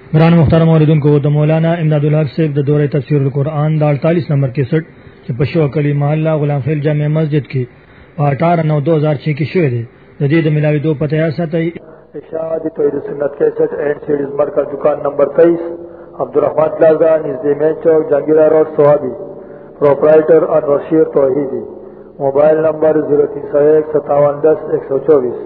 قرآن محترم اوریدن کو د مولانا امداد الحق صاحب د دورہ تفسیر القرآن دا 48 نمبر 61 چې په شو کلی محله غلام خیل جامع مسجد کې 18/9/2006 کې شوې ده. د دې د ملاوي دو پته یا ساتي اشاعت توحید سنت 61 اینڈ سیریز مرکز دکان نمبر 23 عبدالرحمن پلازا نزدې مین چوک جنگیرہ روڈ سوابی پروپرائٹر انور شیر توحیدی موبائل نمبر 03015710124.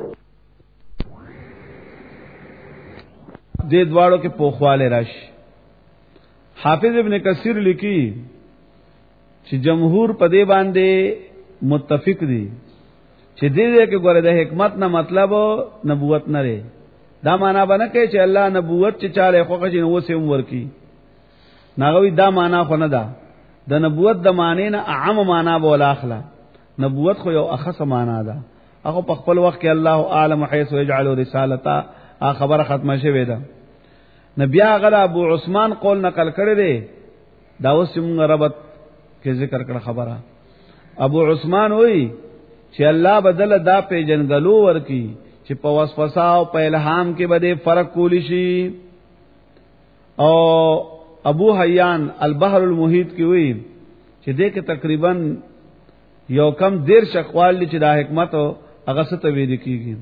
دې دواړو کې پوخواله راشي. حافظ ابن کثیر لیکي چې جمهور په دې باندې متفق دي چې دې کې ګوره د حکمت نه مطلب نبوت نه لري. دا معنا باندې کوي چې الله نبوت چې چاله خوږه چې نو سیم ورکی ناغوي دا معنا خو نه ده. د نبوت د معنی نه عام معنا بولا اخلا. نبوت خو یو اخص معنا ده. هغه په خپل وخت کې الله اعلم حيث يجعل رسالته خبره ختمه شوه ده. نبی هغه ابو عثمان قول نقل کړی دی. دا اوس موږ ربط کې ذکر کړه خبره. ابو عثمان وایي چې الله بدل دا پیجنګلو ورکی چې په وسوسه او په الهام کې بده فرق کولی شي. او ابو حیان البحر المحیط کې وایي چې دې کې تقریبا یو کم دیر شقوال چې دا حکمت او هغه ست ویل کیږي.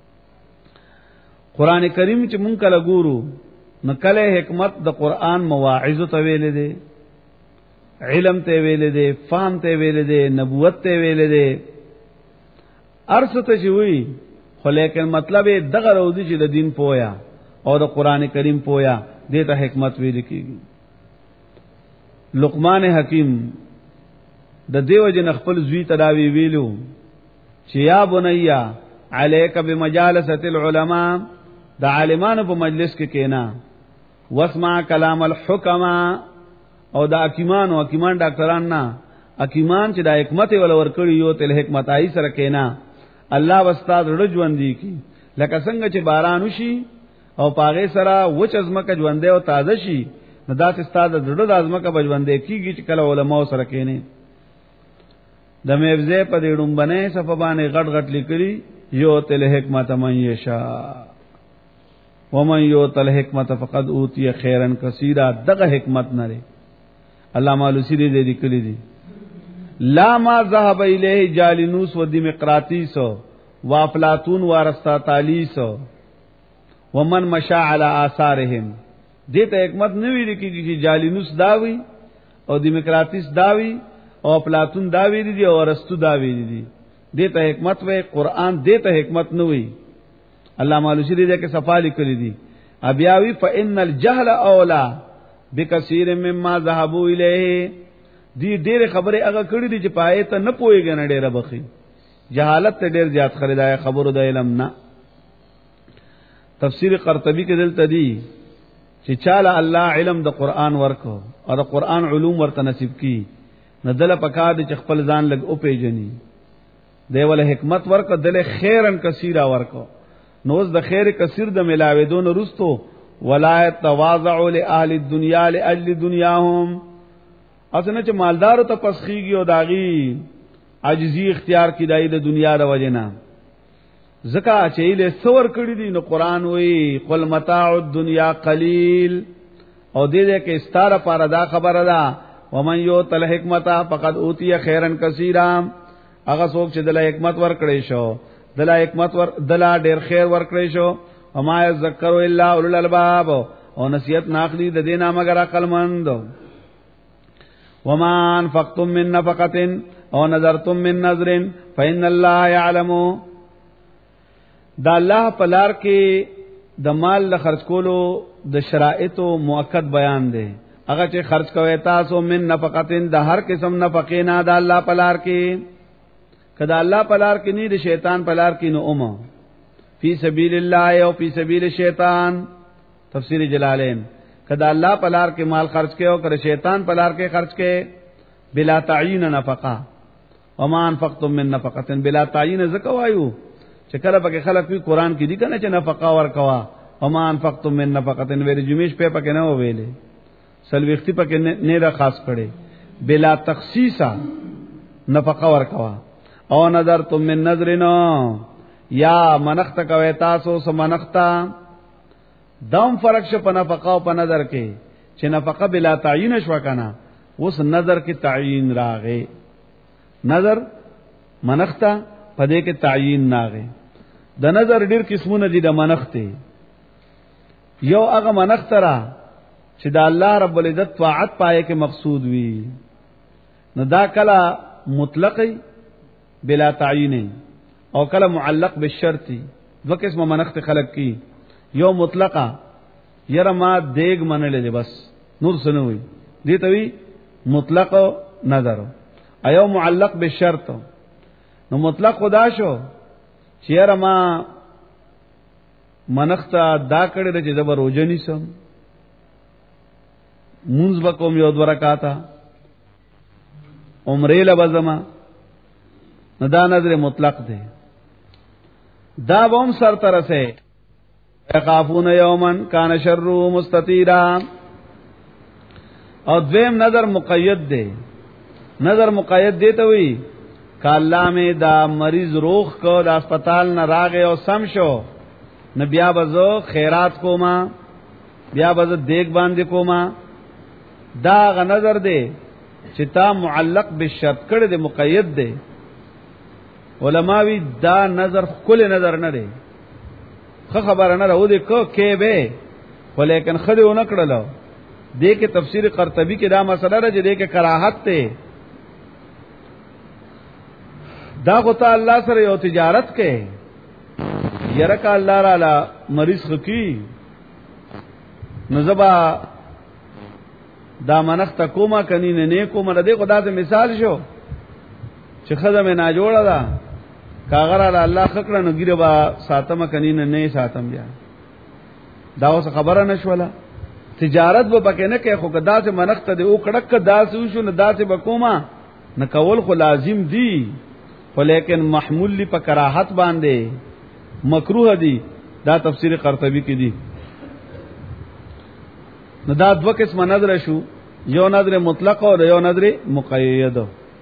قران کریم چې مونږ کله ګورو نو کله حکمت د قران مواعظ ته ویل دي، علم ته ویل دي، فهم ته ویل دي، نبوت ته ویل دي، ارسته شوی. خو لیکن مطلب دغه روزي چې د دین پویا او د قران کریم پویا دې ته حکمت ویل کیږي. لقمان حکیم د دیو جن خپل زوی تداوی ویلو چې یا بنیا علیک بمجالسه العلماء، د عالمانو په مجلس کې کینا، واسمع کلام الحکما، او د حکیمان ډاکټران نه حکیمان چې د حکمت ول ورکړي یو تل حکمت آی سره کینا. الله واستاد رجوان دی کی لکه څنګه چې باران وشي او پاغه سره وچ ازمکه ژوندې او تازه شي نو دا چې استاد د ازمکه بجوندې کیږي چې کله علماء سره کینې. د میوزه په دې ډومبنه صف باندې غټ غټ لیکلي یو تل حکمت من یشا ومن یوتل حکمت فقد اوتی خیرا کثیرا. دغه حکمت نه لري. علامہ علوسی دې لیکلي دي لا ما ذهب الیه جالینوس و دمقراطیس و افلاطون و ارسطاطالیس ومن مشى على آثارهم. دې ته حکمت نه ویل کیږي چې جالینوس داوي او دمقراطیس داوي او افلاطون داوي دي او ارسطو داوي دي. دې ته حکمت وې قران دې ته حکمت نه وي. الله مالوسی دې کې صفا لیکلي دي ابیاوی فان الجهل اولا بکثیر مما ذهبوا الیه. دې ډېر خبره هغه کړې دي چې پای ته نه پويږي نه ډېر بخي. جهالت ته ډېر زیات خریدای خبرو د علم نه. تفسیر قرطبی کې دلته دي چې چاله الله علم د قران ورکو او د قران علوم ورته نصیب کی نه دل پکا دي چې خپل ځان لګ او پیجنې دیول حکمت ورکو دل خیرن کثیره ورکو. نوز د خیر کثیر د ملاویدون رستو ولا تواضع لاهل الدنيا لاجل دنیاهم. اسنه چې مالدار ته پسخیږي او داغي عاجزی اختیار کی دای د دنیا د وجنه زکا چې له څور کړی دي. نو قران وی قل متاع الدنيا قلیل او دې کې ستاره پاره دا خبره ده ومن یوتل حکمت فقد اوتی خیرا کثیرا. هغه څوک چې د حکمت ور کړی شو دلا حکمت ور دلا ډیر خیر ور کړی شو. وما یذکر الا اولل الباب او نصیحت ناخلی د دینه مگر عقل مند. وما انفقتم من نفقه او نذرتم من نذر فإن الله يعلم. دا الله پلار کې د مال د خرج کولو د شرایط او موقت بیان دي. هغه چې خرج کوي تاسو من نفقه د هر قسم نفقه نه د الله پلار کې کدا الله پلار کې نه د شیطان پلار کې نو اومه فی سبیل الله او فی سبیل الشیطان. تفسیر جلالین کدا الله پلار کې مال خرج کې او کړه شیطان پلار کې خرج کې بلا تعین نفقه. وما انفقتم من نفقه بلا تعین زکوایو چې کله پکې خلک په قران کې دي کنه چې نفقه ورکوا. وما انفقتم من نفقه ور جمیش په پکې نه ویلې سلوختی پکې نه را خاص کړي بلا تخصیصا نفقه ورکوا. او نظرتم من نظرنا یا منخت کوي تاسو سمنختا دام فرق شو په نفقه او په نظر کې چې نفقه بلا تعین شو کنه اوس نظر کې تعین راغې نظر منختا پدې کې تعین ناغې د نظر ډیر قسمونه دي د منخته یو هغه منخت را چې د الله رب العزت طاعت پائے کې مقصود وي نو دا کله مطلقي بلا تعین او کله معلق بالشرط دو قسمه منخت خلق کی یو مطلقه یره ما دیګ منلې دي بس نور سنوي دي ته وی مطلق نظر ایو معلق بالشرط نو مطلق خدا شو چې یره ما منخت دا کړی د چې زبر روزنی سم منځ بکوم یو دو رکعاته عمره لبزما نو دا نظر مطلق دی دا بوم سر ترسه یخافون یومن کان شر مستطیرا او دویم نظر مقید دی نظر مقید دی ته وی کاله می دا مریض روغ کو د هسپتال نه راغه او سم شو نه بیا بزو خیرات کوما بیا بزو دیګ باندې کوما دا غ نظر دی چې تا معلق بالشرط کړه دی مقید دی علماوی دا نظر کل نظر نه دی خبر نه راو دی کو کې به ولیکن خدای و نکړلو دې کې تفسیر قرطبی کې دا مسله راځي دې کې کراهت ته دا غوته الله سره یو تجارت کې يرکا الله تعالی مریض خکی نزبا دا منخت کوما کني نه کوما دې خدا ته مثال شو چې خدامه نه جوړه ده کاغره الله خکړه نو ګیره با ساتم کني نه ساتم بیا دا اوس خبره نشوله تجارت به پکې نه کې خو کدا سے منخت دې او کړک دا شو نه دا سے بکوما نه کول خو لازم دی ولیکن محمول لی په کراهت باندې مکروه دی دا تفسیر قرطبی کې دی نو دا دو قسم نظر شو یو نظر مطلق او یو نظر مقید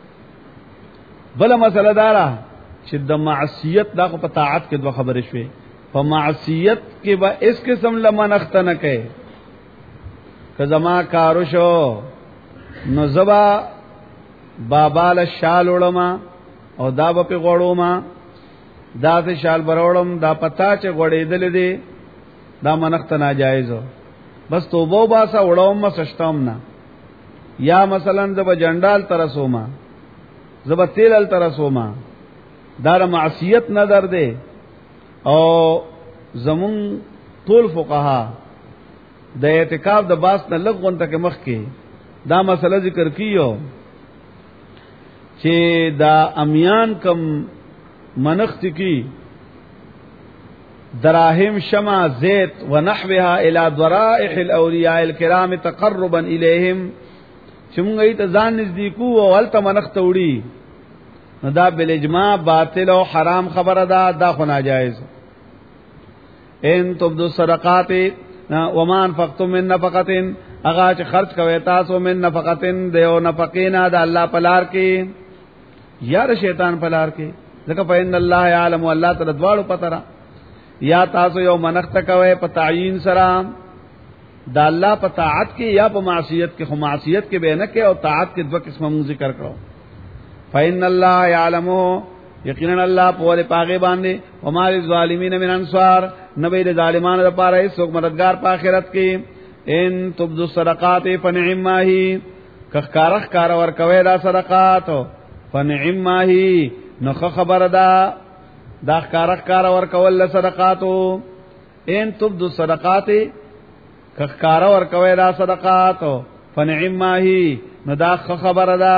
بل مسله دارا چې د معصیت دا په طاعت کې دوه خبرې شوې په معصیت کې به اس قسم لمنخت نه کوي که زما کارو شو نو زبا بابا له شال وړما او دا په غوړو ما دا ته شال بروړم دا پتا چې غوړېدل دي دا منخت ناجایز بس توبه باسا وړوم ما سشتم نه یا مثلا زب جندال ترسوما زب تیلل ترسوما دا معصیت نظر دے او زمون طول فقها د اعتکاف د باس نه لغون تک مخ کې دا مسله ذکر کیو چې دا امیان کم منخت کی دراهم شمع زيت ونحوها الى ذرائح الاولیاء الكرام تقربا اليهم چمغې ته ځان نزدیکو او ولته منخت وړي نو دا بالاجماع باطل او حرام خبره ده دا خو ناجایز ان تبدو الصدقات وما انفقتم من نفقه اغا چې خرج کوي تاسو من نفقه دیو نفقینا د الله پلار کې یا شیطان پلار کې ځکه په ان الله يعلم الله تعالی دواړو پتره یا تاسو یو منخت کوي په تعیین سره دا الله په طاعت کې یا په معصیت کې خو معصیت کې به نه کې او طاعت کې دوه قسمه ذکر کړو فإن الله يعلم یقینا الله په ور پاګه باندې او مال ظالمین من انصار نبی د ظالمانو لپاره هیڅ مددگار په آخرت کې ان تبدو الصدقات فنعما هی کخکارخ کار ور کوي دا صدقات فنعما هی نو خبر دا کارخ کار ور کول صدقاتو ان تبدو الصدقات کخکارا ور کوي دا صدقات فنعما هی نو دا خبر ده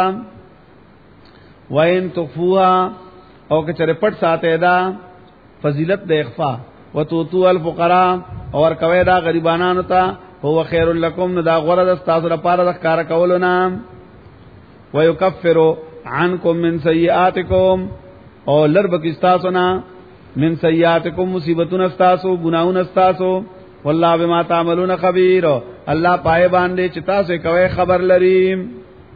وین تخفوها او که چره پټ ساته دا فضیلت د اخفاء وتوتو الفقراء اور کوي دا غریبانو ته هو خیر لکم نو دا غره د تاسو لپاره د کار کولو نام ويكفر عنکم من سیئاتکم او لرب کستاسو نا من سیئاتکم مصیبتون استاسو گناہون استاسو والله بما تعملون خبیر الله پای باندې چې تاسو کوي خبر لري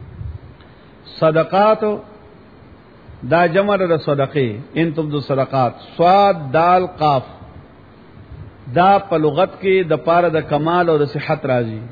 صدقات دا جمع د صدقه ان تبدو صدقات صاد دال قاف دا په لغت کې د پاره د کمال او د صحت راځي.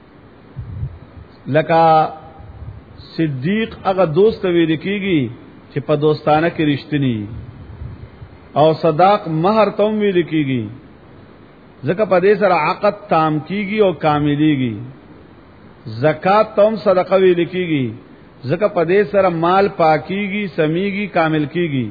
لکه صدیق هغه دوست ویل کیږي چې په دوستانه کې رښتینی، او صداق مہر تم ویل کیږي ځکه په دې سره عقد تام کیږي او کاملیږي. زکات تم صدقه ویل کیږي ځکه په دې سره مال پاکیږي، سمیږي، کامل کیږي.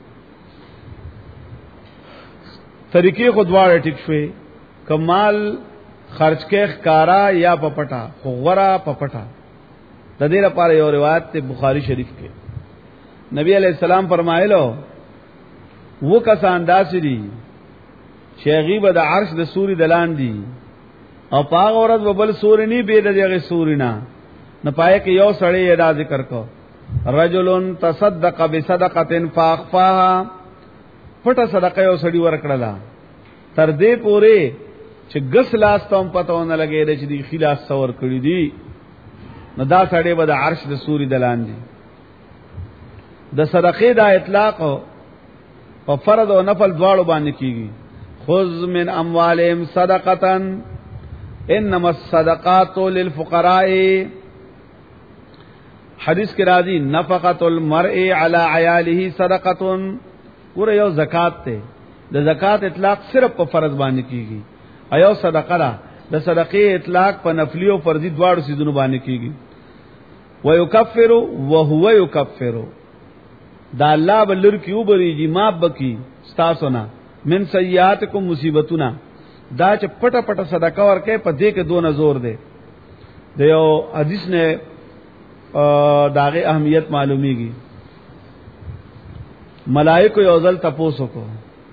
طریقې خودواړه ټیک شوي، کمال خرج کې ښکارا یا پپټا، خوغرا پپټا. د دې لپاره یو روایت ته بخاری شریف کې نبی علیہ السلام فرمایلو و کسان داسې دي چې غیبه د عرش د سوري دلان دي او پاغ اورد وبل سوري نه به دغه سوري نه پای کې یو سړی ادا ذکر کو رجلن تصدق بصدقه فاخفاها، پټه صدقه یو سړی ورکړه تر دې پوره چې غس لاس ته پتاونه لګې چې دی خلاص څور کړی دی، نو دا سړی به د عرش د سوري دلان دي. د صدقې دا اطلاق او فرض او نفل دواړو باندې کیږي. خذ من اموالهم صدقه انما الصدقات للفقراء، حدیث کې راځي نفقه المرء على عياله صدقه. ګوره یو زکات ته د زکات اطلاق صرف په فرض باندې کیږي، ایو صدقه را د صدقې اطلاق په نفلی او فرضي دواړو سيزونو باندې کیږي. ويكفر وهو يكفر، دا الله بلر کیو بریږي ما بکی ستاسو نه من سیئاتکم مصیبتنا. دا چې پټه پټه صدقه ورکې په دې کې دون زور دی. د یو حدیث نه داغه اهمیت معلومیږي. ملائکه یو ځل تپوسو کو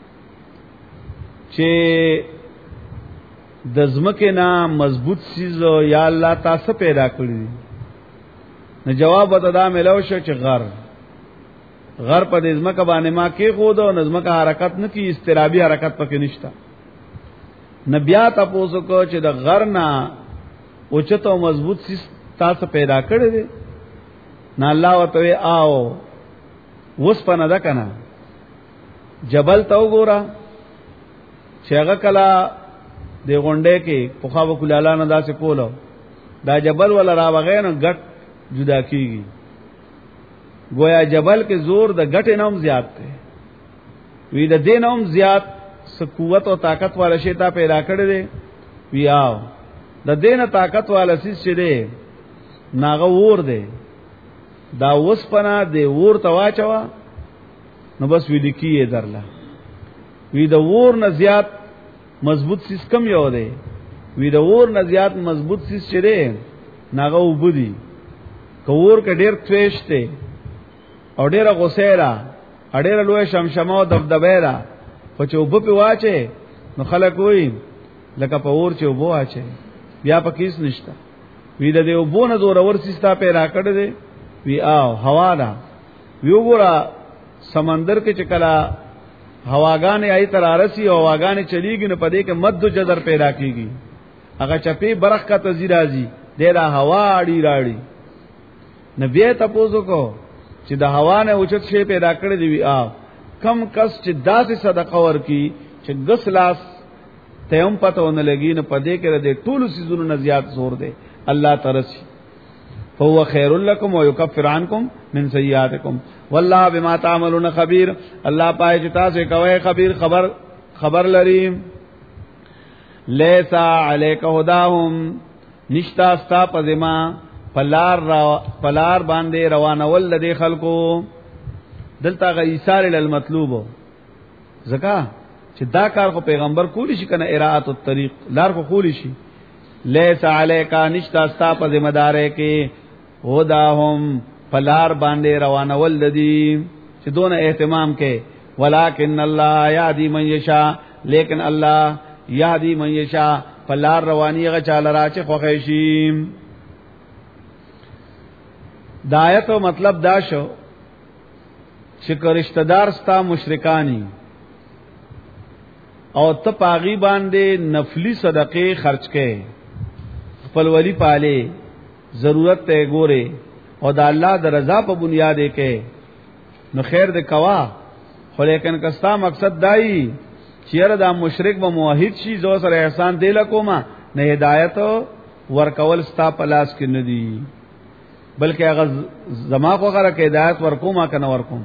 چې د زمکه نه مضبوط سیز یا الله تاسو پیدا کړی، نو جواب ودا ملو شو چې غر په دې زمکه باندې ما کې خود او نظمکه حرکت نه کی، استرابی حرکت پکې نشتا. نبیا تاسو کو چې د غر نه اوچته او مضبوط سیز تاسو پیدا کړی دی، نه الله وتوي آو وس پنه ده کنه جبل ته وګوره چې هغه کلا دی غونډه کې پوخا وکلاله نه داسې کولو، دا جبل ولا را وغې نه ګټ جدا کیږي. گویا جبل کې زور د ګټ نوم زیات دی، وی د دین نوم زیات قوت او طاقت والا شی تا پیدا کړی دی. وی آو د دینه طاقت والا سیس چې دی ناغه ور دی، دا وسپنا دی ور تواچوا نو بس وی لیکي درلا. وی د ور نه زیات مضبوط سیس کم یو دی، وی د ور نه زیات مضبوط سیس چې دی ناغه وبدي. کور کې ډیر تويشته او ډیره غوسیرا اډیره لوی شمشمه او دبدبیرا په چوب په واچه نو خلک وای لکه په ور چوب واچه بیا پکېس نشتا. وی د دې وبونه زور اور سستا پیدا کړی دی. وی آو هوا دا وی وګورا سمندر کې چکلا هواګانې آی تر ارسی او هواګانې چلیږي نو پدې کې مد جزر پیدا کیږي. هغه چپی برخ کا تزیرازي ډیره هوا اړي راړي. نبی تاسو کو چې د هوا نه اوچت شی پیدا کړی دی. وی آو کم کس چې داسې صدقه ورکی چې غس لاس ته هم پتهونه لګي نه پدې کې د ټولو سيزونو نه زیات زور دی الله ترسي. فهو خير لكم ويكفر عنكم من سيئاتكم والله بما تعملون خبير. الله پای چې تاسو کوي خبير خبر لري. ليس عليك هداهم، نشتا استا پزما پلار باندې روانول د خلکو. دلته غیثار للمطلوب زکا چې دا کار خو پیغمبر کولی شي کنه، اراءت الطريق لار خو کولی شي. لیس علیکا نشتا استا په ذمہ دارې کې هداهم پلار باندې روانول دي چې دون اهتمام کې. ولکن الله یهدی من یشاء، لیکن الله یهدی من یشاء پلار رواني غ چاله را چې خوښ شي. دایته مطلب دا شو چې رشتہ دار ستا مشرکانی او ته پاغي باندې نفلی صدقه خرج کړي، خپل ولی پاله ضرورت ته ګوره او د الله د رضا په بنیاد کې نو خیر دې کوا. خو لیکن کستا مقصد دای چیرې دا مشرک به موحد شي زو سره احسان دی لکوما نه هدایت ورکول ستا پلاس کې ندي بلکې هغه زما خو غره کې هدایت ورکوما کنه ورکوم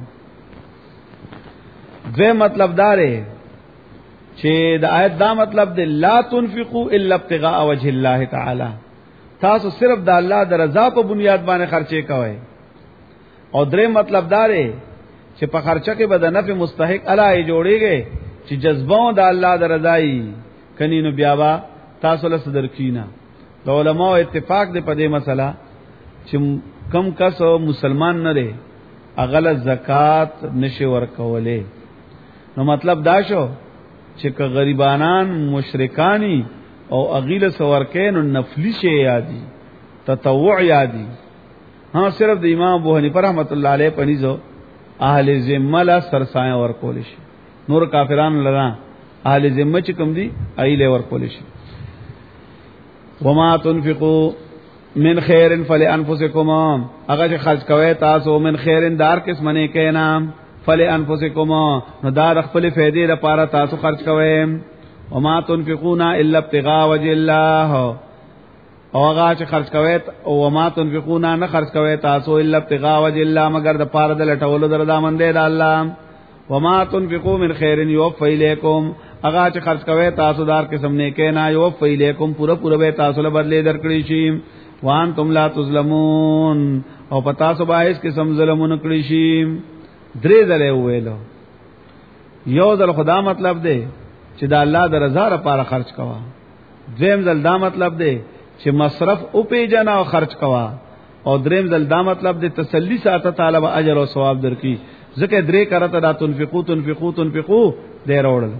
دوی مطلب داره چې د آیت دا مطلب دی لا تنفقوا الا ابتغاء وجه الله تعالی تاسو صرف د الله د رضا په بنیاد باندې خرچه کوئ او درې مطلب داره چې په خرچه کې به د نفع مستحق الای جوړیږي چې جذبه د الله د رضای کني نو بیا با تاسو له صدر کینا د علماء اتفاق دی په دې مسله چې کم کس مسلمان نه دی اغل زکات نشي ورکولې نو مطلب دا شو چې که غریبانان مشرکانی او اغیل سورکین نفلی شی یادی تطوع یادی ہاں صرف د امام ابو حنیفه رحمۃ اللہ علیہ پنیزو اهل ذمه لا سرسایه ورکول شي نور کافرانو لرا اهل ذمه چې کوم دي ایله ورکول شي وما تنفقوا من خیر فلانفسکم اگر خرج کوي تاسو من خیر دار قسم نه کینا فلانفسکم نو دار خپل فائدې لپاره تاسو خرج کوي وما تنفقون الا ابتغاء وجه الله او هغه چې خرج کوي او وما تنفقون نه خرج کوي تاسو الا ابتغاء وجه الله مگر د پاره د لټولو درځامن دی د الله وما تنفقوا من خير يوفى اليكم هغه چې خرج کوي تاسو دار قسم نه کینا يوفى اليكم پورا به تاسو له بدله درکړي شي وان تم لا تظلمون او پتا سو باعث قسم ظلمونه کړی شي درې ځله ویلو یو ځل خدا مطلب دی چې د الله د رضا لپاره خرج کوا دویم ځل دا مطلب دی چې مصرف او پیجن او خرج کوا او دریم ځل دا مطلب دی تسلی ساته تعالی به اجر او ثواب درکې ځکه درې کرته دا تنفقوا دې راوړل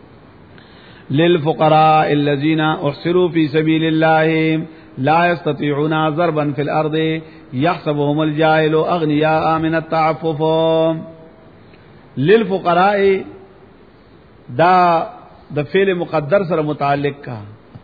للفقراء الذين احصروا في سبيل الله لا يستطيعون ضربا في الارض يحسبهم الجاهل اغنياء من التعفف للفقراء دا د فعل مقدر سره متعلق کا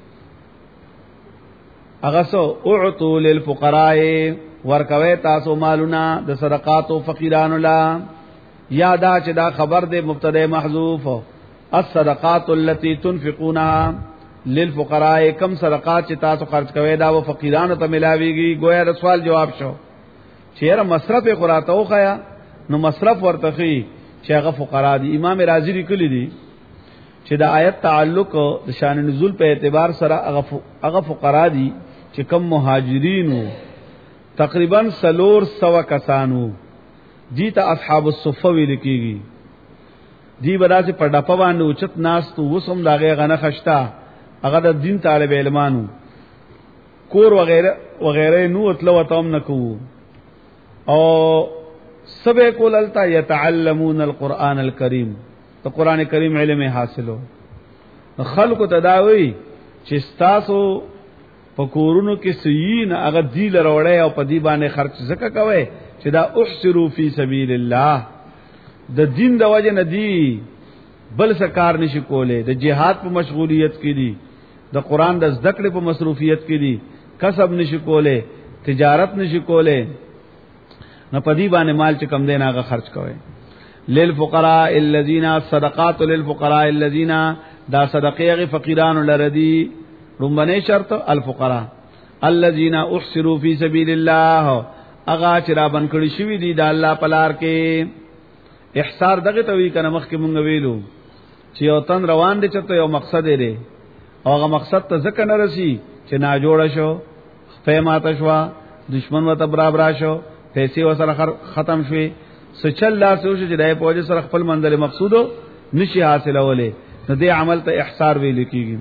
اغسو اعطوا للفقراء ورکوي تاسو مالونه د صدقات او فقیرانو لا یادا چې دا خبر دے مبتدا محذوف الصدقات التي تنفقونها للفقراء کم صدقات چې تاسو خرج کوي دا و فقیرانو ته ملاويږي گویا د سوال جواب شو چیرې مصرف قرات او خیا نو مصرف ورتخي چې هغه فقرا دي امام رازی لیکلی دي چې دا آیت تعلق د شان نزول په اعتبار سره هغه فقرا دي چې کم مهاجرینو تقریبا 300 کسانو دي ته اصحاب الصفه ویل کیږي دی بدا سے پر ډپا باندې اوچت ناس تو وسم داغه غنه خشتا هغه د دین طالب علمانو کور وغیرہ نو اتلو تام نکو او سبه کوللتا يتعلمون القرآن الكريم تو قران کریم علم حاصلو خلق تداوی چې تاسو پکورونو کې سین هغه دی لروړې او په دی باندې خرچ زکه کوي چې دا احسروا فی سبیل الله د دین د وجه ندی بل سکار نشي کوله د جهاد په مشغولیت کې دي د قران د ذکر په مصروفیت کې دي کسب نشي کوله تجارت نشي کوله نه پدی باندې مال چې کم دین هغه خرج کوي للفقراء الذين الصدقات للفقراء الذين دا صدقې فقیران لردي رومبنه شرط الفقراء الذين احصروا في سبيل الله اغا چې را بنکړی شوی دي د الله پلار کې احصار دغه توی کنه مخ کې مونږ ویلو چې یو تن روان دي چې یو مقصد دی او هغه مقصد ته ځکه نه رسی چې نا جوړ شو فهمات شو دشمن وته برابر شو پیسې وسره ختم شوي سچل لا سوچ چې دای په وجه سره خپل منزل مقصودو نشي حاصلولې نو دې عمل ته احصار ویل کیږي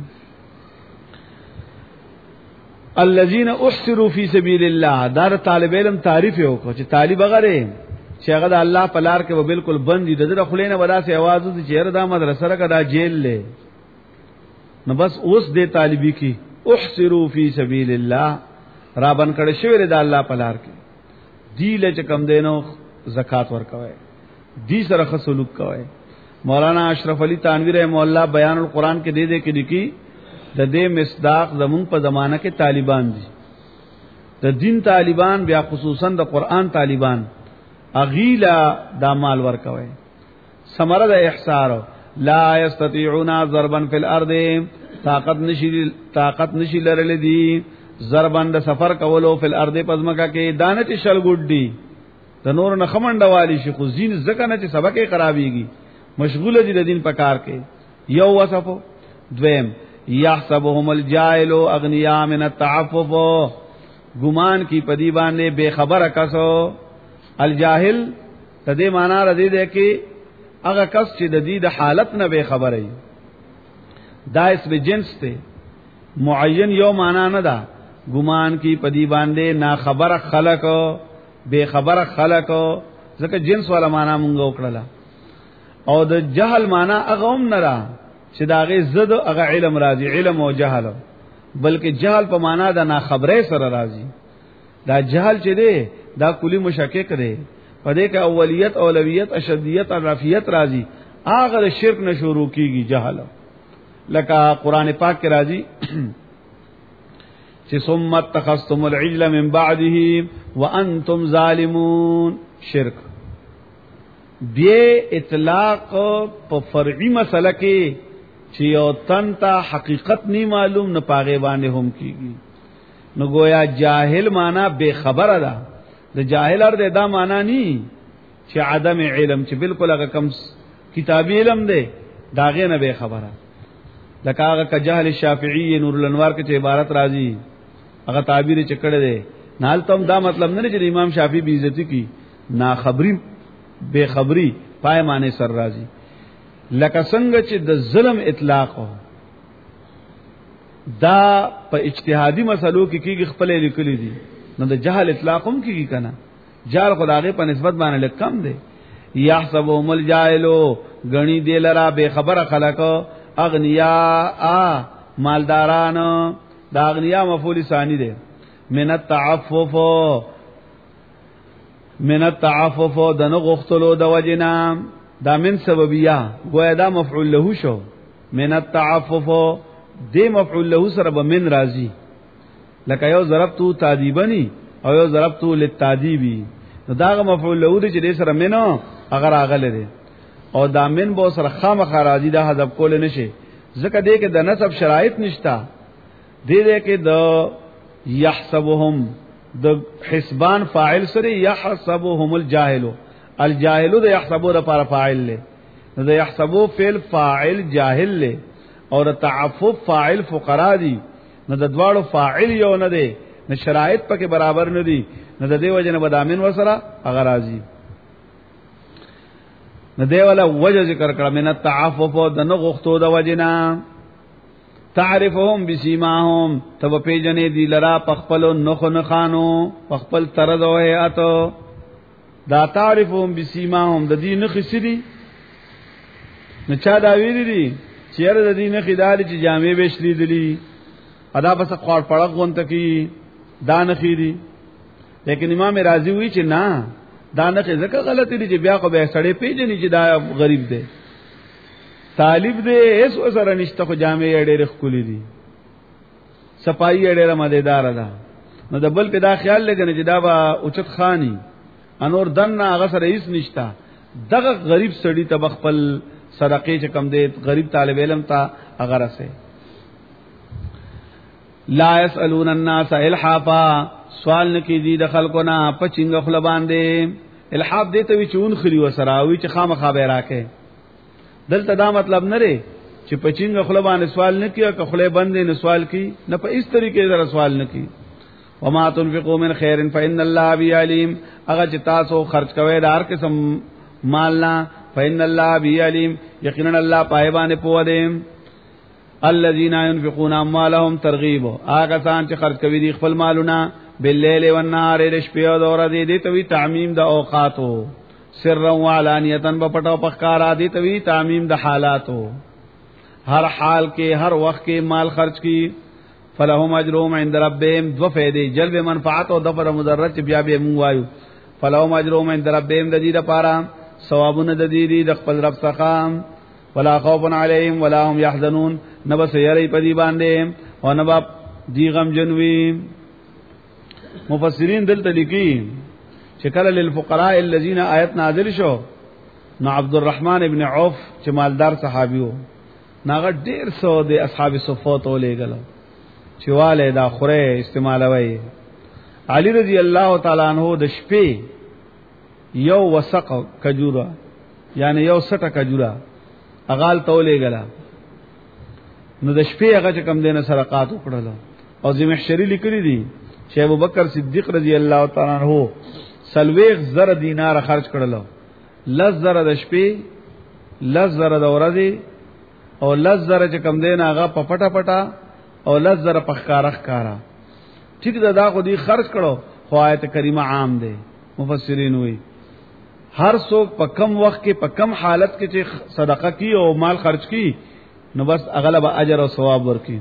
الذين احصروا في سبيل الله دار طالب علم تعریف یو کو چې طالب غره چې هغه د الله په لار کې و بالکل بندي دغه خلینه ودا سي आवाज دي چې هر دا مدرسه را دا جیل له نو بس اوس دې طالبي کې احصروا في سبيل الله را بن کړه شوی د الله په لار کې دی له کم دینو زکات ورکوي دی سره خصلوک کوي مولانا اشرف علی تانوی رحم الله بیان القرآن کې دې کې دکی د دې مصداق زمون په زمانہ کې طالبان دي د دین طالبان بیا خصوصا د قرآن طالبان اغیلا دا مال ورکوي ثمره د احصار لا یستطيعون ضربا فی الارض طاقت نشی لرل دی ضربن د سفر کولو فی الارض پزمکا کې دانه شل ګډی د نور نه خمنډ والی شي خو زین زکه نه چې سبق خرابېږي مشغوله دي د دین په کار کې یو وصفو دویم یحسبهم الجاهل اغنیاء من التعفف ګمان کی پدی باندې بے خبر کسو الجاهل تدې معنا را دي کې هغه کس چې د دې د حالت نه بے خبرې دا اسم جنس ته معین یو معنا نه ده ګمان کی پدی باندې نا خبر خلق بے خبر خلق ځکه جنس والا معنا مونږ وکړه او د جهل معنا هغه هم نه را چې داغه زد هغه علم راځي علم او جهل بلکې جهل په معنا د نا خبره سره راځي دا جهل چې دی دا کلی مشکک دی په دې کې اولیت اولویت اشدیت او رفیعیت راځي هغه شرک نه شروع کیږي جهل لکه قران پاک کې راځي چې ثم اتخذتم العجل من بعده وانتم ظالمون شرک بے اطلاق په فرعي مسله کې چې یو تن ته حقیقت نی معلوم نه پاغه باندې هم کیږي نو گویا جاهل معنا بے خبره ده د جاهل ارده دا معنا ني چې عدم علم چې بالکل هغه کم کتابی علم ده داغه نه بے خبره لکه هغه ک جهل شافعی نور الانوار کې چې عبارت راځي هغه تعبیر چې کړه ده نال تم دا مطلب نه چې امام شافعی بی عزتی کی نا خبری بے خبری پای معنی سر راځي لکه څنګه چې د ظلم اطلاق دا په اجتهادي مسلو کې کیږي خپل لیکلي دي نو د جهل اطلاق هم کیږي کنه جهل خدای په نسبت باندې لکم دی یحسبهم الجاهل غنی دی لرا بے خبر خلق اغنیاء مالداران دا اغنیاء مفعول ثانی دی من التعفف دنه غختلو د وجنا دا من سببیه گویا دا مفعول له شو من التعفف دی مفعول له سره به من راضی لکه یو ضربتو تادیبنی او یو ضربتو للتادیبی نو دا مفعول له دی چې دې سره منو اگر اغله دی او دا من به سره خامخ راضی دا حذف کول نشي ځکه دې کې د نسب شرایط نشتا دې کې د یحسبهم د حسبان فاعل سره یحسبهم الجاهل الجاهل د یحسبو د پر فاعل له د یحسبو فعل فاعل جاهل له او د تعفف فاعل فقرا دي نو د دواړو فاعل یو نه دي نه شرایط پکې برابر نه دي نو د دې وجه نه بدامن وسره اگر راځي نو دی ولا وجه ذکر کړه من التعفف د نه غختو د وجنا تعرفهم بسیماهم تب پیجنې دی لرا پخپلو نخو نخانو پخپل طرز او هيئت دا تعرفهم بسیماهم د دې نخ سری نه چا دا ویلي دي چیرې د دې نخ دالي چې جامې بشلی دي ادا بس خور پړق غونته کی دا نخې دي لیکن امام رازی وی چې نه دا نخې ځکه غلطی دي چې بیا خو به سړې پیجنې چې دا غریب دی طالب دې اس وسره نشته خو جامې ډېر خولي دي صفائی ډېر مزیدار ده نو د بل په دا خیال لګنه چې دا با اوچت خانی انور دن هغه سره هیڅ نشتا دغه غریب سړی ته خپل صدقې چې کم دی غریب طالب علم ته هغه راسه لا يسالون الناس الحافا سوال نکي دي د خلکونه په چنګ خپل باندې الحاف دې ته وی چون خري وسراوي چې خامخا به راکې دلته دا مطلب نه لري چې په چنګ خپل باندې سوال نکي او خپل باندې نه سوال کی نه په اس طریقې سره سوال نکي وما تنفقوا من خير فإن الله به عليم اگر چې تاسو خرج کوئ د هر قسم مالنا فإن الله به عليم یقینا الله پایبانه پوه دی الذين ينفقون اموالهم ترغيب هغه څان چې خرج کوي دي خپل مالونه بالليل والنهار د شپې او د ورځې دي توي تعمیم د اوقاتو سرا وعلانیتا بپټو پخکارا دي توي تعمیم د حالاتو هر حال کې هر وخت کې مال خرج کی فلهم اجرهم عند ربهم دو فائدې جلب منفعت او دفع مضرت بیا به مو وایو فلهم اجرهم عند ربهم د دې لپاره ثوابونه د دې د خپل رب څخه ولا خوف عليهم ولا هم يحزنون نبس یری پدی باندې او نبا دی غم جنوي مفسرین دلته لیکي چې کله للفقراء الذين آیت نازل شو نو عبدالرحمن ابن عوف چې مالدار صحابي وو ناغه ډیر سو د اصحاب صفوت ولېګل چې والے دا خوره استعمالوي. علی رضی الله تعالی عنہ د شپې یو وسق کجورا یعنی یو سټه کجورا اغال تولېګل نو د شپې هغه چې کم دینه صدقات وکړل. او زمحشری لیکلی دي چې ابوبکر صدیق رضی الله تعالی عنہ سلويخ زر دینار خرج کړل، لز زر د شپې، لز زر د ورځې، او لز زر چې کم دین هغه په پټه پټه، او لز زر په ښکارا ښکارا. ٹھیک دا خو دی خرج کړو، خو آیت کریمه عام ده. مفسرین وی هر څوک په کم وخت کې په کم حالت کې چې صدقه کی او مال خرج کی نو بس اغلب اجر او ثواب ورکی.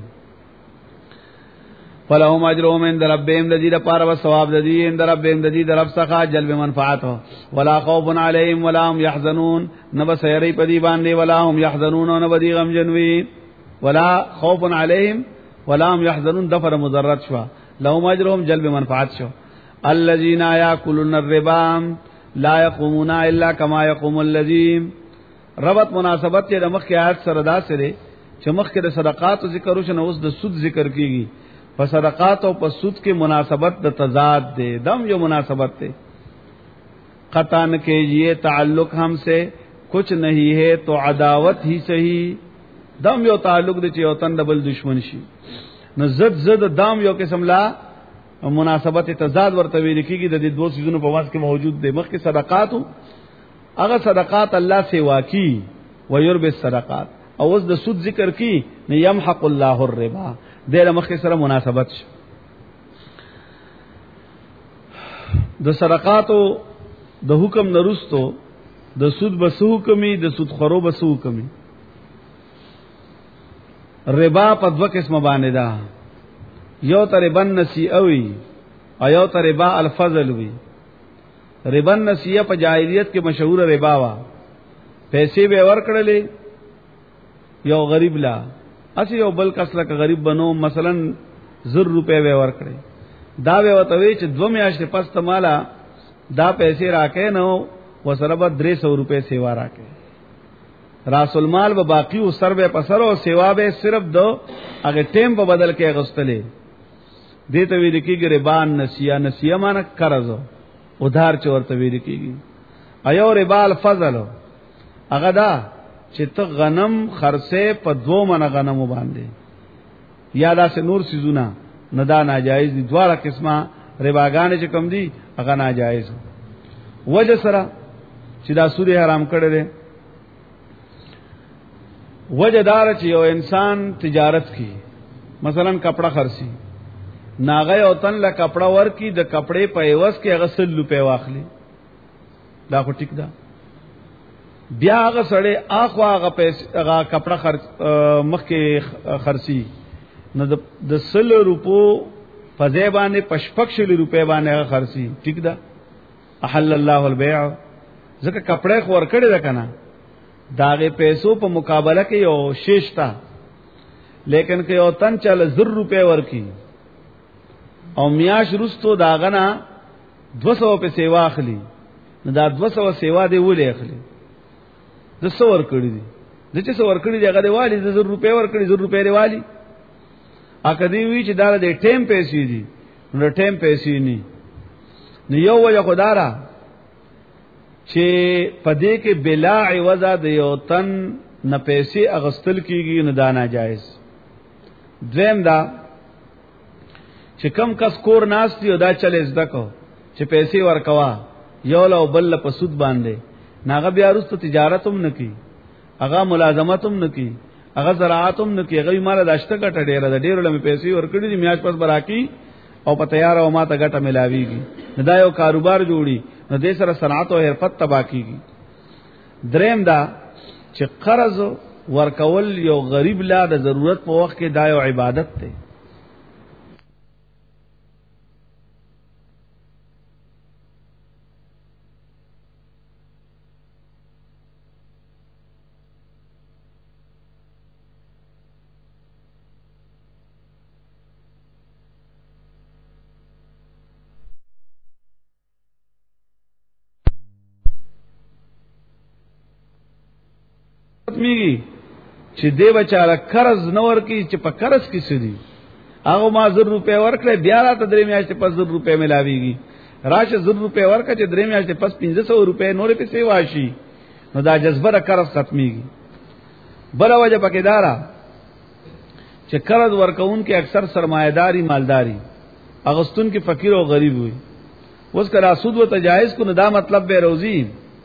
فلهم اجرهم عند ربهم، د دې لپاره و ثواب د دې عند ربهم، د دې رب څخه جلب منفعت ولا خوف عليهم ولا هم يحزنون، نبس يري پدی باندې ولا هم يحزنون، نو بدی غم جنوي ولا خوف عليهم ولا هم يحزنون دفر مضرت شو، لهم اجرهم جلب منفعت شو. الذين ياكلون الربا لا يقومون الا كما يقوم الذي، ربط مناسبت د مخ کې آیات سره دا سره چې مخ کې د صدقات او ذکر وشنه اوس د سود ذکر کیږي. په صدقات او په سود کې مناسبت د تضاد ده، دم جو مناسبت ہے. قطع نہ کیجئے تعلق ہم سے، کچھ نہیں ہے تو عداوت ہی صحیح، دم یو تعلق دے چې یو تن دبل دشمن شي نو زد دام یو قسم لا مناسبت تضاد ورته ویل کیږي. د دې دوه سيزونو په واسطه کې موجود دي. مخکې صدقات هغه صدقات الله سیوا کی ويربي الصدقات، او اوس د سود ذکر کی نه يمحق الله الربا، دغه مخکې سره مناسبت شي. د صدقاتو د حکم نرستو د سود بسو حکمي، د سود خرو بسو حکمي. ربا په دوه قسمه باندې ده، یو ته ربا نسیئه وي او یو ته ربا الفضل وي. ربا نسیئه په جاهلیت کې مشهور ربا وا، پیسې به ورکړلې یو غریب لا، اسی یو بل کس لکه غریب بنو مثلا 100 روپے به ورکړي، دا به وتوي چې 2 میاشتې پس ته مالا دا پیسې راکې نو وسره به 300 روپے سیوا راکې. راس المال به باقی او سر به پسر او سیوا به صرف دو هغه ټیم په بدل کې غستلې. دې ته ویل کېږي ربا نسیه. نسیه معنی قرض ادھار چورته ویل کېږي. ایو ربا الفضل هغه دا چې ته غنم خرڅه په 2 من غنم باندې یا داسې نور سيزونه نه، دا ناجایز دي. دواړه قسمه رباګانې چې کوم دي هغه ناجایز. وجه سره چې دا سود حرام کړی دی، وجه دار چې یو انسان تجارت کی مثلا کپڑا خرڅي، ناغه او تن له کپڑا ورکی، د کپڑے په عوض کې هغه 100 روپے واخلي، دا خو ټیک ده. بیا هغه سړی اخوا هغه پیسې هغه کپڑا مخ کې خرڅي نو د 100 روپو په ځای باندې 55 روپے باندې هغه خرڅي، ټیک ده. احل الله البيع، ځکه کپڑے خو ورکړی ده کنه، داغه پیسو په مقابله کې یو شیشتا. لیکن که یو تن چاله 100 روپے ورکی او میاش رستو داغه نه 200 په سیوا اخلي، نو دا 200 سیوا دی ولې اخلي؟ د څو ورکړي دي، د چې څو ورکړي دي هغه دی والی، د 100 روپے ورکړي 100 روپے دی والی. اګه دی وی چې دا د ټیم پیسې دي، نو ټیم پیسې نه. نو یو وجه خدارا چې پدې کې بلا عوض د یو تن نه پیسې اغستل کیږي، نه دا ناجایز. دویم دا چې کم کس کور ناشتي او دا چلے زده کو چې پیسې ورکوا یو له بل په سود باندې، ناغه بیا وروسته تجارت هم نکي، هغه ملازمت هم نکي، هغه زراعت هم نکي، هغه مال داشته ګټه ډیره ده، ډیره لمه پیسې ورکړي دي، میاش پس براکی او په تیار او ماته ګټه ملاويږي، دا یو کاروبار جوړي، نو دې سره صنعت او حرفت تبا کیږي. دریم دا چې قرض ورکول یو غریب لا د ضرورت په وخت کې دا یو عبادت ده. ختميږي چې دی بچاره قرض نور کی چې په قرض کې سدي هغه ما 100 روپے ورکړې بیا راته 3 میاشتې پس 100 روپے ملاويږي راشه 100 روپے ورکړه چې 3 میاشتې پس 1500 روپے نور پیسې واشي نو دا جذبه د قرض ختميږي. بل وجه پکې دارا چې قرض ورکون کې اکثر سرمایداری مالداری اغستون کې فقیر او غریب وي اوس کرا سود و تجایز کو ندا مطلب به روزي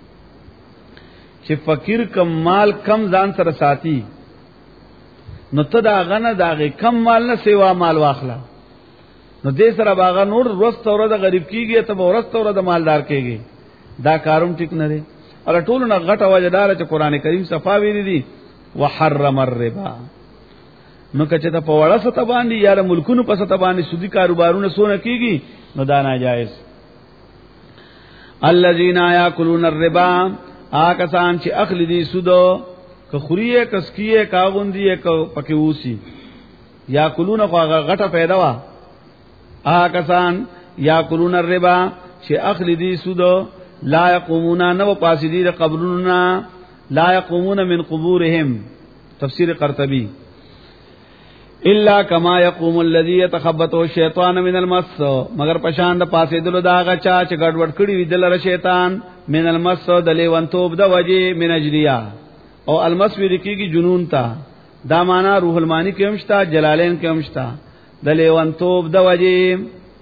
چې فقیر کم مال کم ځان سره ساتي نو ته دا غنه داغه کم مال نه سیوا مال واخلا نو دې سره باغ نور ورست اور د غریب کیږي ته ورست اور د مالدار کیږي دا کاروم ټیک نه دی اور ټول نه غټه وجدار چې قران کریم صفا ویری دي وحرم الربا نو کچه ته په وړه ست باندې یار ملکونو په ست باندې سودی کاروبارونه سونه کیږي نو دا ناجایز. الذين ياكلون الربا آکسان چې اخلی دي سودو که خوریه کسکیه کاغوندیه که پکې ووسی یاکلون خو غټه پیدا وا آکسان یاکلون الربا چې اخلی دي سودو لا يقومون نو پاسدی د قبرنا لا يقومون من قبورهم تفسیر قرطبی الا کما يقوم الذي يتخبطه الشیطان من المس مگر پشان د پاسې دلو دا غچا چې ګډوډ کړي وي دلره شیطان من المس د لیوانتوب د وجه من اجریا او المس وی رکیږي جنون تا دا معنا روح المانی کې همشتا جلالین کې همشتا د لیوانتوب د وجه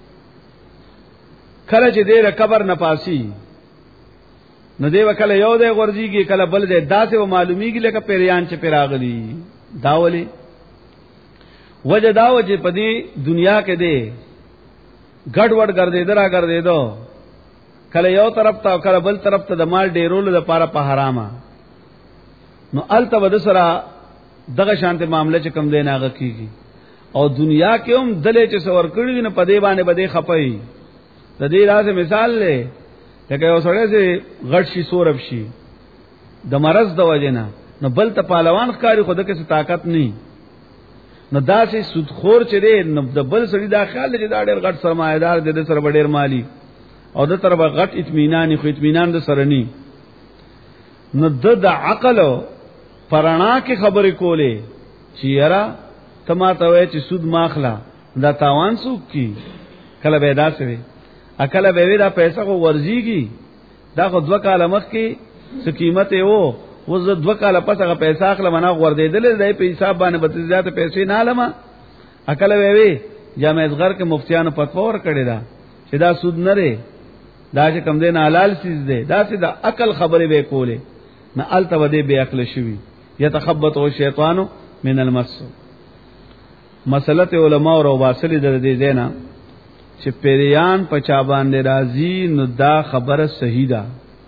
کله چې دې قبر نه پاسي نو دی وکله یو دی ورځيږي کله بل دی داسې و معلومیږي لکه پیریان چې پیراغلی داولی وجه داو چې په دې دنیا کې دی ګډ وډ ګرځې دو کله یو طرف ته کله بل طرف ته د مال ډیرولو لپاره په حرامه نو الته ود سره دغه شانته معاملې چې کم دی ناغه کیږي او دنیا کې هم دلې چې سور کړی نه په دې باندې بده خپي د دې راځه مثال لې لکه یو سړی چې غټ شي سورب شي د مرز د وجنه نو بل ته پهلوان ښکاری خو دغه څه طاقت نه نو داسې سودخور چې دی نو د بل سړي دا خیال چې دا ډېر غټ سرمایدار دی د سره ډېر مالی او د تر غټ اطمینان خو اطمینان د سره ني نو د عقل پرانا کې خبرې کولې چې یاره تما ته وای چې سود ماخلا دا تاوان سوق کی کله به داسې وي اکل به دا پیسې کو ورزيږي دا خو 2 کال مخ کې څه قیمت وو وز 2 کال پس هغه پیسې اخله منا ورېدل دی په حساب باندې به زیات پیسې نه لمه اکل وی جامع اصغر کې مفتیانو فتوا ور کړی دا چې دا سود نه لري دا چې کم دین حلال سیز دی دا چې دا عقل خبره به کوله نه الته ودی به عقل شوی يتخبط الشیطان من المس مسله علماء او واسل در دې دینا چې پیریان پچا باندې راضی نو دا خبره صحیح ده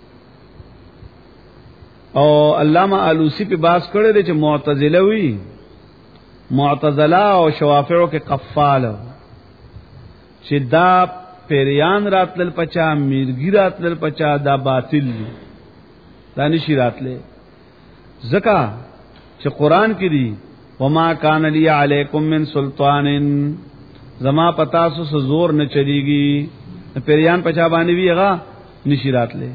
او علامہ آلوسی په باس کړی دی چې معتزله وی معتزله او شوافیعو کې قفال چې دا پیریان راتل پچا میرګی راتل پچا دا باطل دی دا نشی راتله زکا چې قران کې دی وما کان لی علیکم من سلطان زما پتا سو زور نه چلیږي پیریان پچا باندې ویغه نشی راتله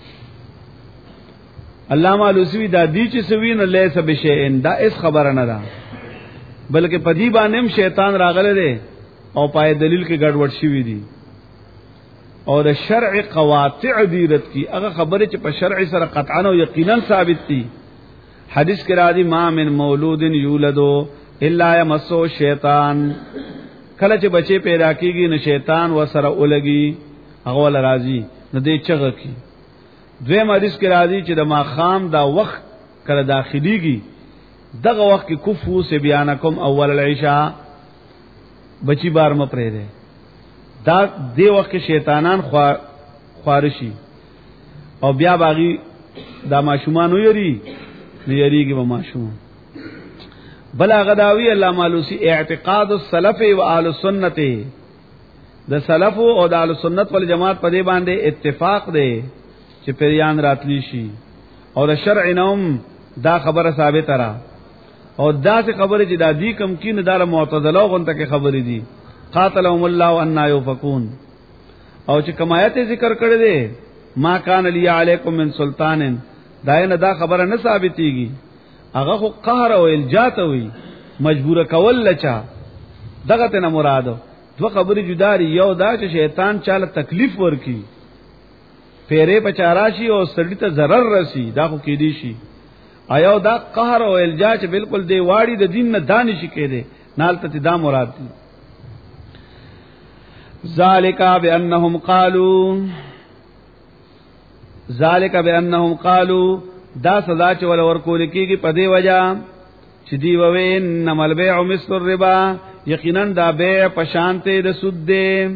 علامہ علوسی دا دی چې سوین لیس بشیء دا اس خبره نه ده بلکې پدی باندې شیطان راغله ده او پای دلیل کې ګډوډ شوی دی او د شرع قواطع دی رد کی هغه خبره چې په شرع سره قطعا او یقینا ثابت دي حدیث کې راځي ما من مولود یولدو الا یمسو شیطان کله چې بچي پیدا کیږي نو شیطان وسره ولګي هغه ول راځي نو دې چغه کی دویم حدیث کې راځي چې د ماخام دا وخت کله داخليږي دغه وخت کې کفو سے بیانکم اول العشاء بچی بار م پرې ده دا دی وخت کې شیطانان خوارشي او بیا باغی دا ماشومان ویری نه یریږي به ماشوم بلا غداوی علامہ علوسی اعتقاد السلف و اهل السنت د سلف او د اهل السنت والجماعت په دې باندې اتفاق دی چې پیریان راتلی شي او د شرع نوم دا خبره ثابت را او دا څه خبره چې دا دی کم کین دار معتزله غونته کې خبره دي قاتلهم الله ان يفكون او چې کمایت ذکر کړی دی ما کان لی علیکم من سلطان دا نه دا خبره نه ثابتېږي هغه خو قهر او الجات وي مجبور کول لچا دغه ته نه مراد دو خبرې جداري یو دا چې شیطان چاله تکلیف ورکی پیره پچاراشي او سړی ته ضرر رسی دا خو کې دی شي ایو دا قهر او الجا چې بالکل دی واړی د دین نه دانش کې دی نالته دا مراد دی ذالک بانهم قالوا دا سزا چې ول ورکول کېږي په دې وجہ چې دی ووین نمل بیع مثل الربا یقینا دا بیع پشانته د سود دی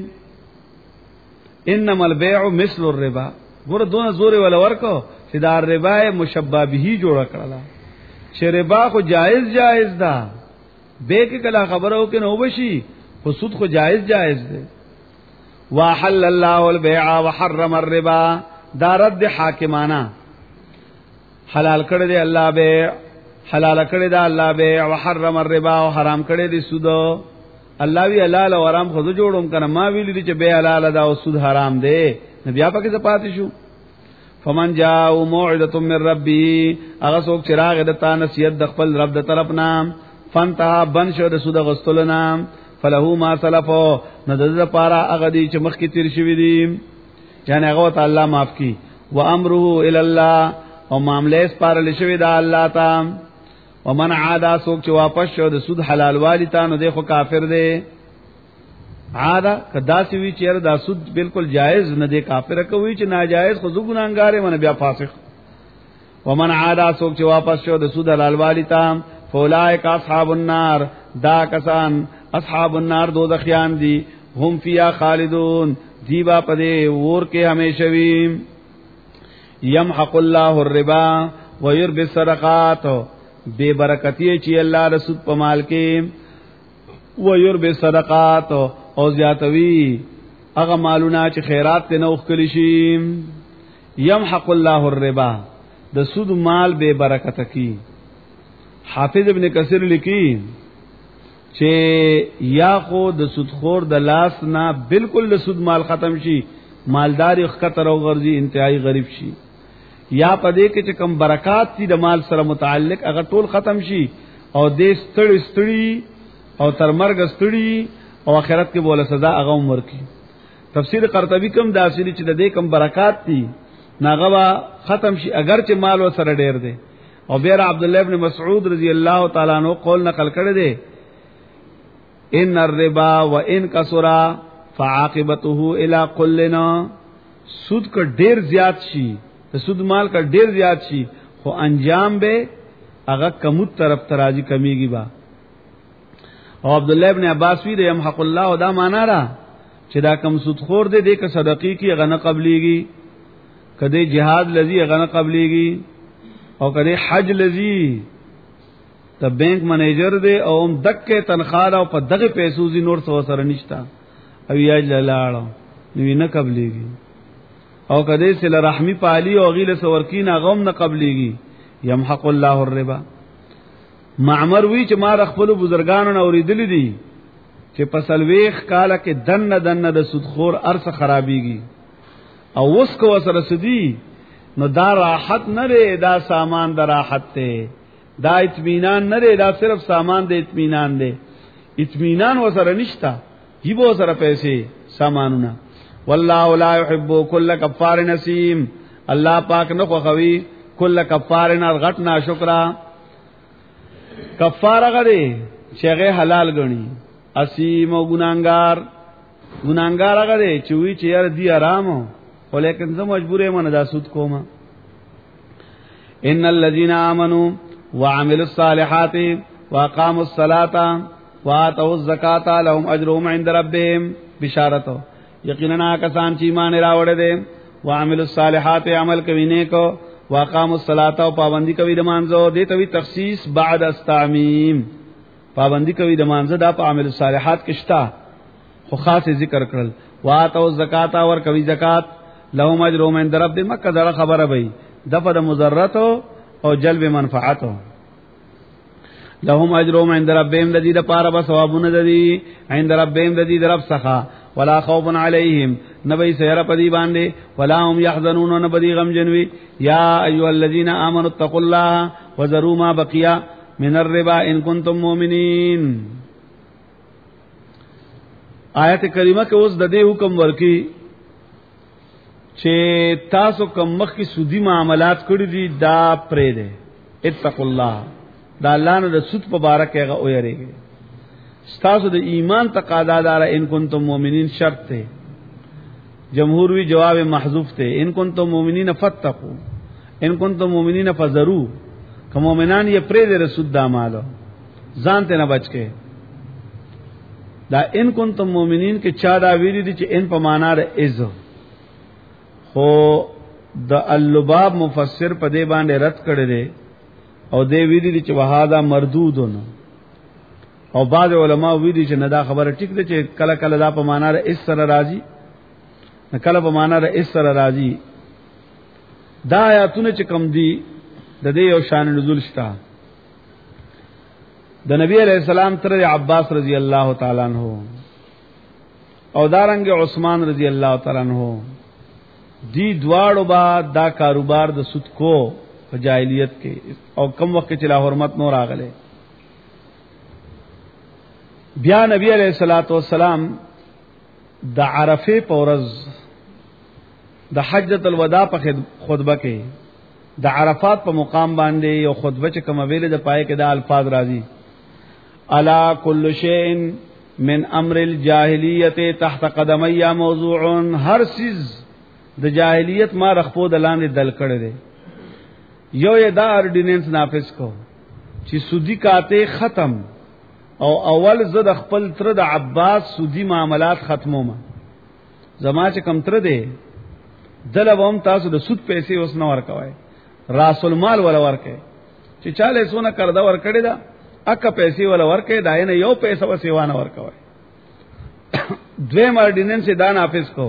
انما البيع مثل الربا ګور دونه زور ول ورکو چې دا ربا مشبہ به جوړ کړل چې ربا خو جائز ده به کې کله خبرو کې نو بشي خو سود خو جائز ده وحل الله البيع وحرم الربا دا رد حاکمانه حلال کړی دی الله بیع حلال کړی دی الله بیع وحرم الربا او حرام کړی دی سود الله وی حلال او حرام خود جوړوم کنه ما ویل دي چې به حلال ده او سود حرام دی نبي اپا کې زپات شو فمن جاء موعظه من ربي هغه څوک چې راغی د تا نصیحت د خپل رب د طرف نام فانتها بن شو د سود غستل نام فله ما سلفو نذ پارا هغه دي چې مخ کې تیر شوی دي یعنی هغه تعالی معاف کی و امره الى الله او معاملې سپارل شوی دا الله تا ومن عادا څوک چې واپس شو د سود حلال والی تا نو دغه کافر دی عادا کدا سی وی چیر دا سود بالکل جائز نه دی کافر کوي چې ناجائز خو ګناګار من بیا فاسق ومن عادا څوک چې واپس شو د سود حلال والی تا فولائک اصحاب النار دا کسان اصحاب النار دوزخیان دی هم فیا خالدون دیبا پدے ور کے ہمیشہ وی یمحق اللہ الربا ویربی الصدقات بے برکتی چی اللہ رسول پمال کے ویربی الصدقات او زیاتوی اغا مالونا چی خیرات تے نوخ کلشی یمحق اللہ الربا د سود مال بے برکت کی حافظ ابن کثیر لکی چې یا خو د سودخور د لاس نه بالکل د سود مال ختم شي مالدار خطر او غرضی انتهایی غریب شي یا پدې کې چې کم برکات دي د مال سره متعلق هغه ټول ختم شي او د ستړي او تر مرګ ستړي او آخرت کې بوله سزا هغه عمر کې تفسیر قرطبی کوم داسې چې د دې کم برکات دي ناغه ختم شي اگر چې مال سره ډېر دی او بیر عبد الله ابن مسعود رضی الله تعالی عنہ قول نقل کړی دی ان الربا وان کثر فعاقبته الى قلنا سود کا ډیر زیات شي سود مال کا ډیر زیات شي خو انجام به هغه کموت طرف تراجی کمیږي با او عبد الله ابن عباس وی رحم حق الله دا معنا را چې دا کم سود خور دې د صدقې کی غنه قبليږي کده jihad لذي غنه قبليږي او کده حج لذي ته بینک منیجر دی او هم دکې تنخواه او په دغه پیسو زی نور څه سره نشتا او یاج لاله نو نه قبليږي او کده سره رحمی پالی او غیله سورکین غم نه قبليږي يمحق الله الربا معمر وی چې ما خپل بزرګانو اوریدل دي چې پسلويخ کاله کې دنه د سودخور ارث خرابيږي او وس کو سره سدي نو دا راحت نه لري دا سامان د راحت ته دا اطمینان نه دی دا صرف سامان د اطمینان دی اطمینان وسره نشتا یبو سره پیسې سامانونه والله لا يحب كل كفار نسیم الله پاک نه خوخوي کل کفار غټ نا شکرا کفاره غړي چې حلال غني اسیم او ګناګار غړي چې وی چې یار دی آرام ولیکن زه مجبورې من دا سود کوم ان الذين امنوا وعملوا الصالحات واقاموا الصلاه واتوا الزکات لهم اجرهم عند ربهم بشارت یقینا کسان چې ایمان راوړل دي وعملوا الصالحات عمل کوي نیکو واقاموا الصلاه او پابندي کوي د مانځو دي ته وی تخصیص بعد استعمیم پابندي کوي د مانځو دا په عمل الصالحات کې شتا خو خاص ذکر کړل واتوا الزکات اور کوي زکات لهم اجرهم عند ربهم مکه دا خبره وي دفع د مضرات او جلب منفعت لهم اجرهم عند ربهم الذي دپاره بثوابون الذي عند ربهم الذي رب سخا ولا خوف عليهم نبي سير پدی باندې ولا هم يحزنون نبدي غم جنوي يا ايها الذين امنوا اتقوا الله وذروا ما بقي من الربا ان کنتم مؤمنین. آیت کریمه کې اوس د دې حکم ورکی چې تاسو کوم مخ کی سودی معاملات کړی دي دا پرې ده. اتقوا الله، دا الله نه د سود په باره کې هغه ویریږي. تاسو د ایمان تقاضا دار ان کنتم مؤمنین شرط ته. جمهور وی جواب محذوف ته. ان کنتم مؤمنین فتقوا، ان کنتم مؤمنین فذروا. که مؤمنان یې پرې ده رسول دا مالو ځان ته نه بچ کې. دا ان کنتم مؤمنین کې چا دا ویری دي چې ان په معنا ده از، خو د اللباب مفسر په دې باندې رد کړی دی او دې ویری دي چې وهذا مردودون. او بعض علما ویری چې نه دا خبره ټیک ده چې کله کله دا په معنا ده اس سره راځي، نه کله په معنا ده اس سره راځي. دا آیاتونه چې کم دي د دې یو شان نزول شته. د نبی علیہ السلام تر عباس رضی اللہ تعالی عنہ او دارنګ عثمان رضی اللہ تعالی عنہ دی دواړو با دا کاروبار د سود کو په جاہلیت کې او کم وخت چې لا حرمت نور راغله. بیا نبی علیہ الصلوۃ والسلام د عرفه په ورځ د حجۃ الوداع په خطبه کې د عرفات په مقام باندې یو خطبه چې کوم ویل د پای کې د الفاظ راځي الا کل شیء من امر الجاهلیت تحت قدمی موضوع. هر چیز د جاهلیت ما رخپو د لاندې دل کړی دی. یو یې دا اورډیننس نافذ کو چې سودی کاته ختم او اول زد خپل تر د عباس سودی معاملات ختمو ما زما چې کم تر دی دلوم تاسو د سود پیسې اوس نه ورکوي، راس المال ولا ورکه چې چاله سونه کردا ورکړی دا اکه پیسې ولا ورکه دا نه یو پیسې و سیوانه ورکوي. دویم اورډیننس دا نافذ کو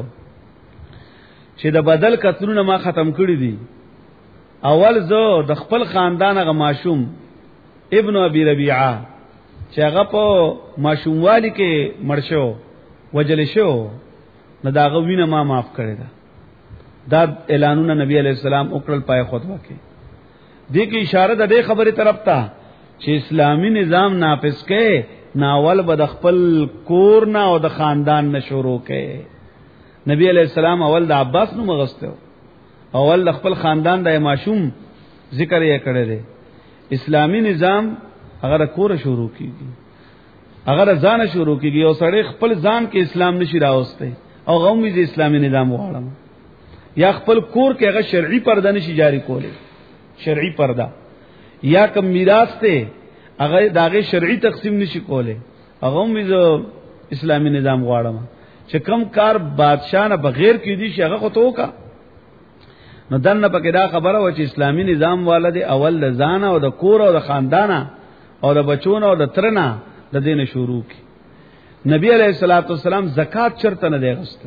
چې د بدل کترونه ما ختم کړی دي. اول زه د خپل خاندان غ ماشوم ابن ابي ربيعه چې هغه په ماشوموالي کې مرشو وجل شو نو داغه وینه ما معاف کړی دا. دا اعلانونه نبی علیہ السلام وکړل پای خطبه کې. دې کې اشاره ده دې خبره طرف ته چې اسلامی نظام نافذ کړي ناول به د خپل کور نه او د خاندان نه شروع کړي. نبی علیہ السلام اول د عباس نو مغسته اول د خپل خاندان د ماشوم ذکر یې کړی دی. اسلامی نظام اگر کور شروع کیږي اگر ځان شروع کیږي او سړی خپل ځان کې اسلام نشي راوسته او غومي د اسلامی نظام وغواړم یا خپل کور کې هغه شرعي پرده نشي جاری کوله، شرعي پرده یا کم میراث ته هغه داغه شرعي تقسیم نشي کوله، هغه هم اسلامی نظام غواړم چې کم کار بادشاہ نه بغیر کې دي شي هغه خو تو کا. نو دنه پکې دا خبره و چې اسلامی نظام والده اول د ځان او د کور او د خاندانه او د بچونو او د ترنا د دین شروع کی. نبی علیہ الصلوۃ والسلام زکات چرته نه دی غسته.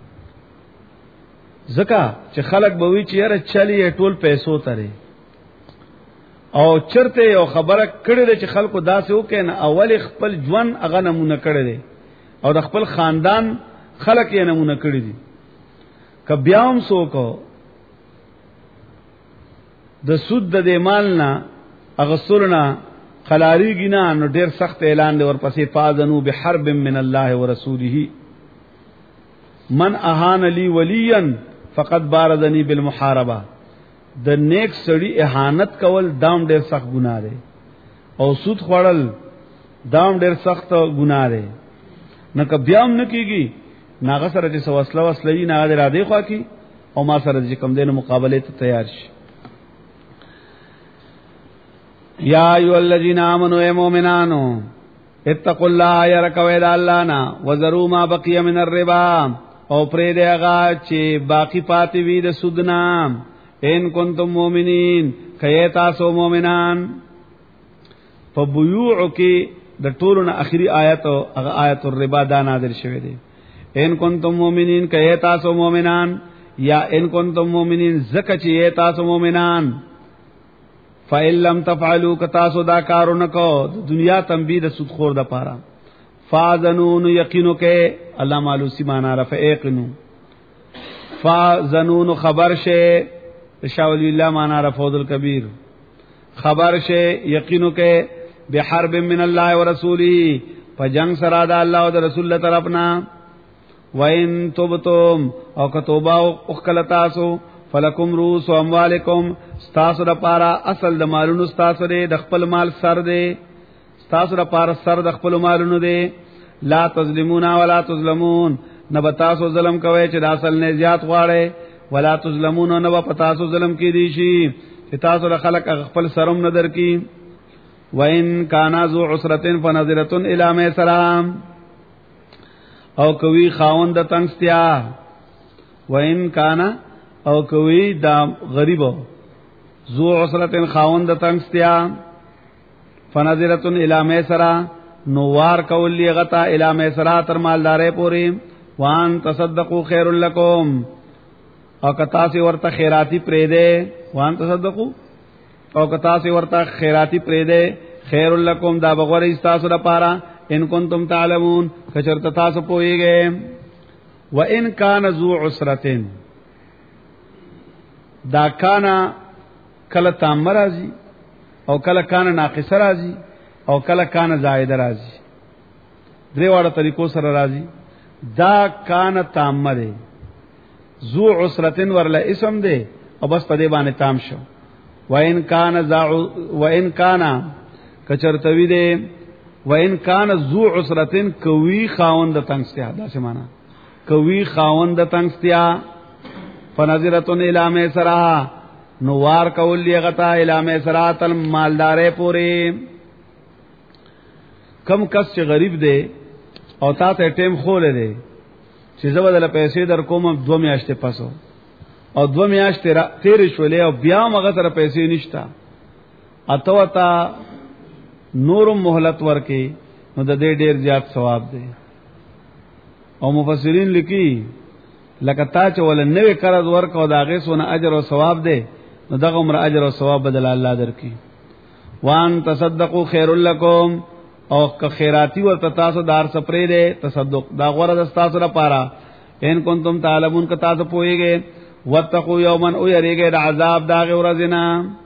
زکات چې خلک به وی چې یاره چلی ټول پیسو ترې او چرته یو خبره کړې ده چې خلکو داسې وکړي اول خپل ژوند هغه نمونه کړی دی او د خپل خاندان خلک یې نمونه کړی دي. ک بیا هم سوکو د سود د مال نه اغسرنا خلاری گنا نو ډیر سخت اعلان دی ورپسې فاذنوا بحرب من الله ورسوله من اهان لي وليا فقد بارزني بالمحاربه. د نیک سړی اهانت کول دام ډیر سخت ګناه دی او سود خوړل دام ډیر سخت ګناه دی. نو که بیا هم نکېږي ناغه سره چې وسله وسلې نه را دی خو کی او ما سره چې کم دینه مقابله ته تیار شي. یا ایو الذین آمنوا ای مومنانو اتقوا الله یرکوا د الله نا وذروا ما بقي من الربا او پرې دغه چې باقی پاتې وي د سود نام ان کنتم مؤمنین کای تاسو مؤمنان. په بیوع کې د ټولو اخیری آیت او هغه آیت الربا دا نازل شوه دی. ان کنتم مؤمنین کای تاسو مؤمنان یا ان کنتم مؤمنین زکه چې تاسو مؤمنان. فإن لم تفعلوا کتاسو دا کارونه کو دنیا تنبیه د سود خور د پاره فاذنون یقینو کې الله مالوسی معنا رفع یقینو فاذنون خبر شه شاول الله معنا رفع الکبیر خبر شه یقینو کې بحرب من الله ورسوله فجنگ سره د الله او د رسول له طرفنا وان توبتم او کتوبه او خلتاسو فلکم رؤوس اموالکم استاسو د پارا اصل د مالونو استاسو د خپل مال سر دی استاسو د پارا سر د خپل مالونو دی لا تظلمون ولا تظلمون نبتاسو ظلم کوي چې د اصل نه زیات غواړي ولا تظلمون نو پتاسو ظلم کی دی شي چې تاسو د خلق خپل سرم نظر کی وَإِن كَانَ ذُو عُسْرَةٍ فَنَظِرَةٌ إِلَى مَيْسَرَةٍ او کوي خاوند تنگستیا وَإِن كَانَ او کوي دا غریب ذو عُسْرَةٍ خاوند تنگستیا فَنَظِرَةٌ إِلَى مَيْسَرَةٍ نوار کولی غتا إِلَى مَيْسَرَةٍ تر مالدارې پوری وان تصدقوا خير لكم او کتا سی ورته خیراتی پرې ده وان تصدقوا او کتا سی ورته خیراتی پرې ده خیر لکم دا بغور استاسو لپاره ان کنتم تعلمون کچرت تاسو پوئیږئ و ان کان ذو عسرتن دا کانا کله تام راځي او کله کان ناقص راځي او کله کان زائد راځي درې واړه طریقو سره راځي دا کان تام ده ذو عسرتن ورله اسم ده او بس په دې باندې تام شو وَإِن كَانَ کچرتوی دے وَإِن كَانَ ذُو عُسْرَةٍ کوي خاوند تنگستیا دا سمانا کوي خاوند تنگستیا فَنَظِرَةٌ إِلَى مَيْسَرَةٍ نوار کولی غتا إِلَى مَيْسَرَةٍ مالدارے پوری کم کس چې غریب دے او تا ته ټیم خول دے چې زبدل پیسې در کوم 2 میاشتې پسو او 2 میاشتې تیر شولې او بیا مغه سره پیسې نشتا اتو تا نورم مهلت ورکی نو د دې ډیر زیات ثواب دی او مفسرین لیکي لکه تا چې ول نوې قرض ورکو دا غي سونه اجر او ثواب دی نو دغه عمر اجر او ثواب بدل الله درکې وان تصدقوا خير لكم او که خیراتی ورته تاسو دار سپری دی تصدق دا غوړه د تاسو لپاره ان کنتم تعلمون که تاسو پوهیږئ واتقوا یوما او یریږئ د عذاب دا غورزنا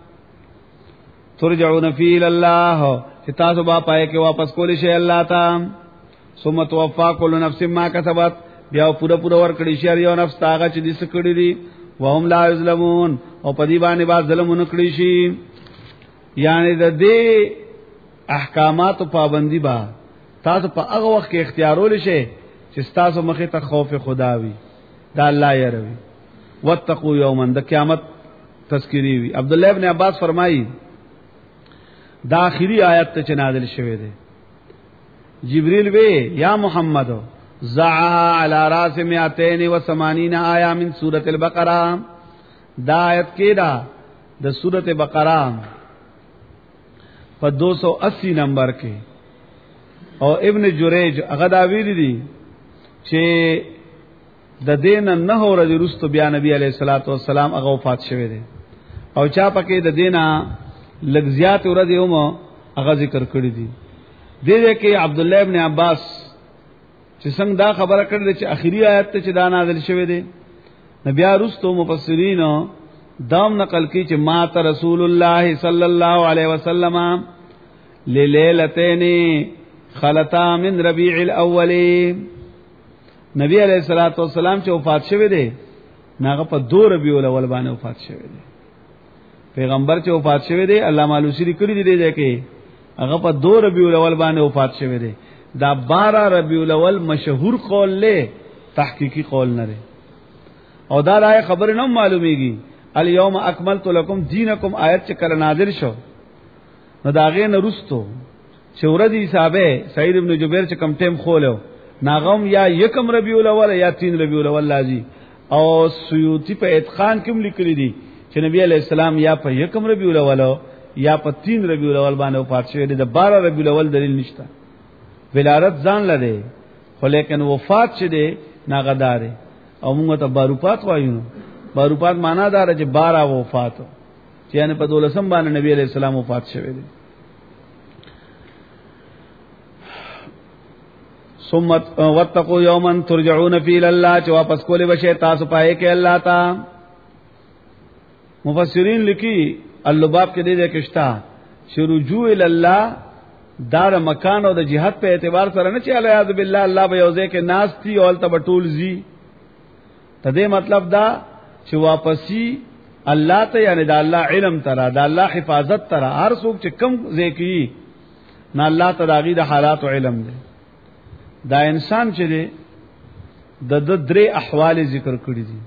ترجعون فی الله چې تاسو با پای کې واپس کولی شئ الله ته ثم توفا كل نفس ما کسبت بیا پورا ور کړی شي یو نفس تاغه چې دې سکړی دي وهم لا یظلمون او پدی باندې با ظلم نکړي شي یعنی د دې احکامات پابندی با تاسو په هغه وخت کې اختیارول شي چې تاسو مخه ته خوف خدا وي دا الله یې روي واتقوا یوما د قیامت تذکری وی عبد الله ابن عباس فرمایي دا آخری آیت ته نازل شوه دی جبريل وی یا محمد زعها على راس 280 آیا من سورۃ البقرہ دا آیت کې دا د سورۃ بقرہ په 280 نمبر کې او ابن جریج هغه دا ویل دي چې د دین نه ورځ رستو بیا نبی علیہ الصلوۃ والسلام هغه وفات شوه دی او چا پکې د دینا لغزیات ورځ یوم هغه ذکر کړی دي دغه کې عبد الله ابن عباس چې څنګه دا خبره کړل چې اخیری آیت ته چې دا نازل شوه دی نبی رستو مفسرین دام نقل کی چې مات رسول الله صلی الله علیه وسلم للیلتین خلتا من ربیع الاول نبی علیہ الصلوۃ والسلام چې وفات شوه دی ناغه په 2 ربیع الاول باندې وفات شوه دی پیغمبر چې وفات شوه دی علامه علوسی لیکلی دی چې هغه په 2 ربیع الاول باندې وفات شوه دی دا 12 ربیع الاول مشهور قول له تحقیقی قول نه دی او دا راي خبر نه معلومیږي الیوم اکملت لکم دینکم آیت چې کله نازل شو نو داغه نه رستو چې ورځي حسابه سعید ابن جبیر چې کم ټیم خولو ناغم یا یکم ربیع الاول یا 3 ربیع الاول لازم او سیوطی په اتقان کې لیکلی دي چې نبی علیہ السلام یا په یکم ربیع الاول یا په 3 ربیع الاول باندې وفات شوی دی د 12 ربیع الاول دلیل نشته ولادت ځان لده خو لیکن وفات شه دی ناغدار او موږ ته باروپات وایو باروپات معنا دار چې 12 وفات چې یعنی په 12 باندې نبی علیہ السلام وفات شوی دی ثم واتقوا یوما ترجعون فی الله چې واپس کولې بشه تاسو پای کې الله تا مفسرین لیکي اللباب کې دې کښتا چې رجوع ال الله دار مکان او د جهاد په اعتبار سره نه چې الیاذ بالله الله به یوځه کې ناس تي او ته بټول زی ته دې مطلب دا چې واپسی الله ته یعنی دا الله علم ترا دا الله حفاظت ترا هر څوک چې کم ذکی نه الله تداغی د حالات او علم دی دا انسان چې دی د درې احوال ذکر کړی دي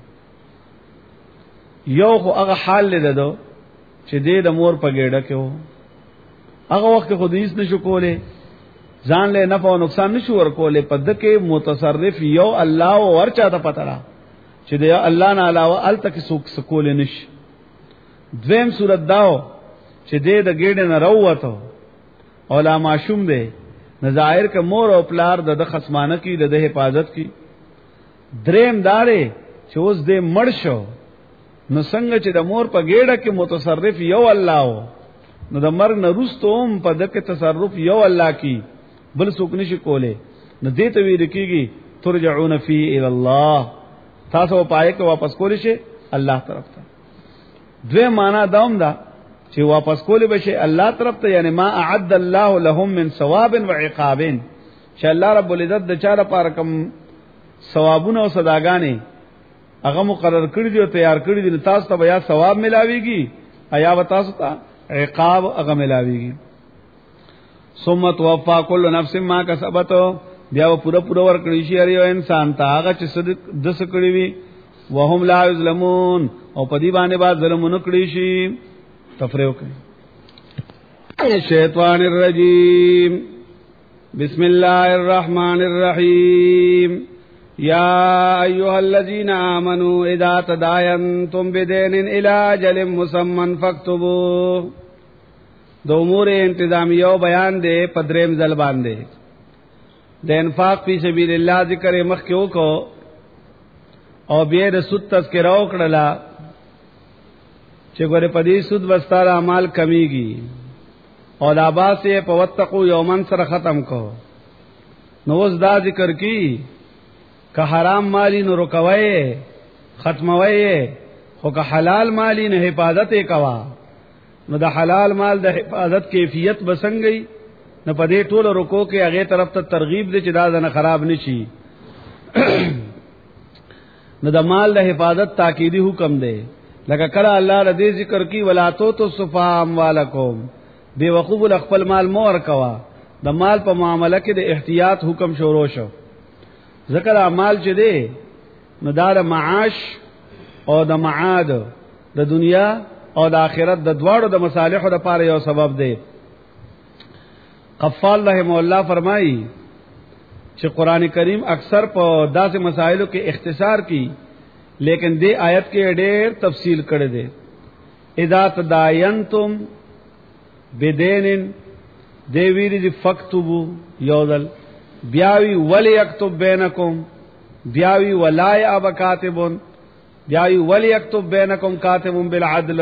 یو خو هغه حال لیدو چې د مور په ګډه کې وو هغه وخت خو هیڅ نشو کوله ځان له نفع او نقصان نشو ورکوله په دکې متصرف یو الله او ورچا ته پته را چې د الله نه علاوه ال تک سوک سکول نش دویم صورت داو چې د ګډه نه راوته او لا معشوم دی نظاهر ک مور او پلار د خصمانه کی د حفاظت کی دریم دارې چې اوس دې مړ شو نو څنګه چې د مور په ګډه کې متصرف یو الله و نو د مرګ نه وروستوم په دغه تصرف یو الله کی بل څوک نشي کوله نو دې ته ویل کیږي ترجعون فی الی الله تاسو پای کې واپس کولی شي الله طرف ته دوی معنا داوم دا چې واپس کولی بشي الله طرف ته یعنی ما اعد الله لهم من ثواب و عقاب چې الله رب العزت د چا لپاره کوم ثوابونه او صداګانې هغه مقرر کړی دي او تیار کړی دي تاسو ته بیا ثواب ملاويږي ایا و تاسو ته عقاب هغه ملاويږي ثم توفى كل نفس ما كسبت بیا پورا ورکړی شي هر یو انسان ته هغه چې صدق د سکړی وي وهم لا یظلمون او په دې باندې با ظلمونه کړی شي تفریح کوي الشیطان الرجیم بسم الله الرحمن الرحیم یا ایها الذین آمنوا اذا تداینتم بدین الی اجل مسمى فاكتبوه د امور انتظامیو بیان دے پدریم ځل باندې د انفاق فی سبیل الله ذکر مخکې وکړو او بیا د سود تذکرہ وکړه چې ګوره په دې سود وستاره اعمال کمیږي او د اباسه په وتقو یومن سره ختم کو نو اوس دا ذکر کی که حرام مالی نو رکوي ختموي خو که حلال مالی نه حفاظت کوا نو د حلال مال د حفاظت کیفیت بسنګي نو په دې ټولو رکو کې هغه طرف ته ترغیب دي چې دا نه خراب نشي نو د مال د حفاظت تاکیدی حکم دی لکه کله الله رضی ذکر کی ولاتو تو صفا اموالکم بے وقوب خپل مال مور کوا د مال په معاملې کې د احتیاط حکم شروع شو ذکر اعمال چې دی نو دا معاش او د معاد د دنیا او د آخرت د دواړو د مصالحو لپاره یو سبب دی قفال رحم الله فرمایي چې قران کریم اکثر په داسې مسائلو کې اختصار کی لیکن دې آیت کې ډېر تفصیل کړی دی اذا تداینتم بدین دی ویری فکتبو یودل بیاوی ولی یکتب بینکم بیاوی ولا یاب کاتبون بیاوی ولی یکتب بینکم کاتبون بالعدل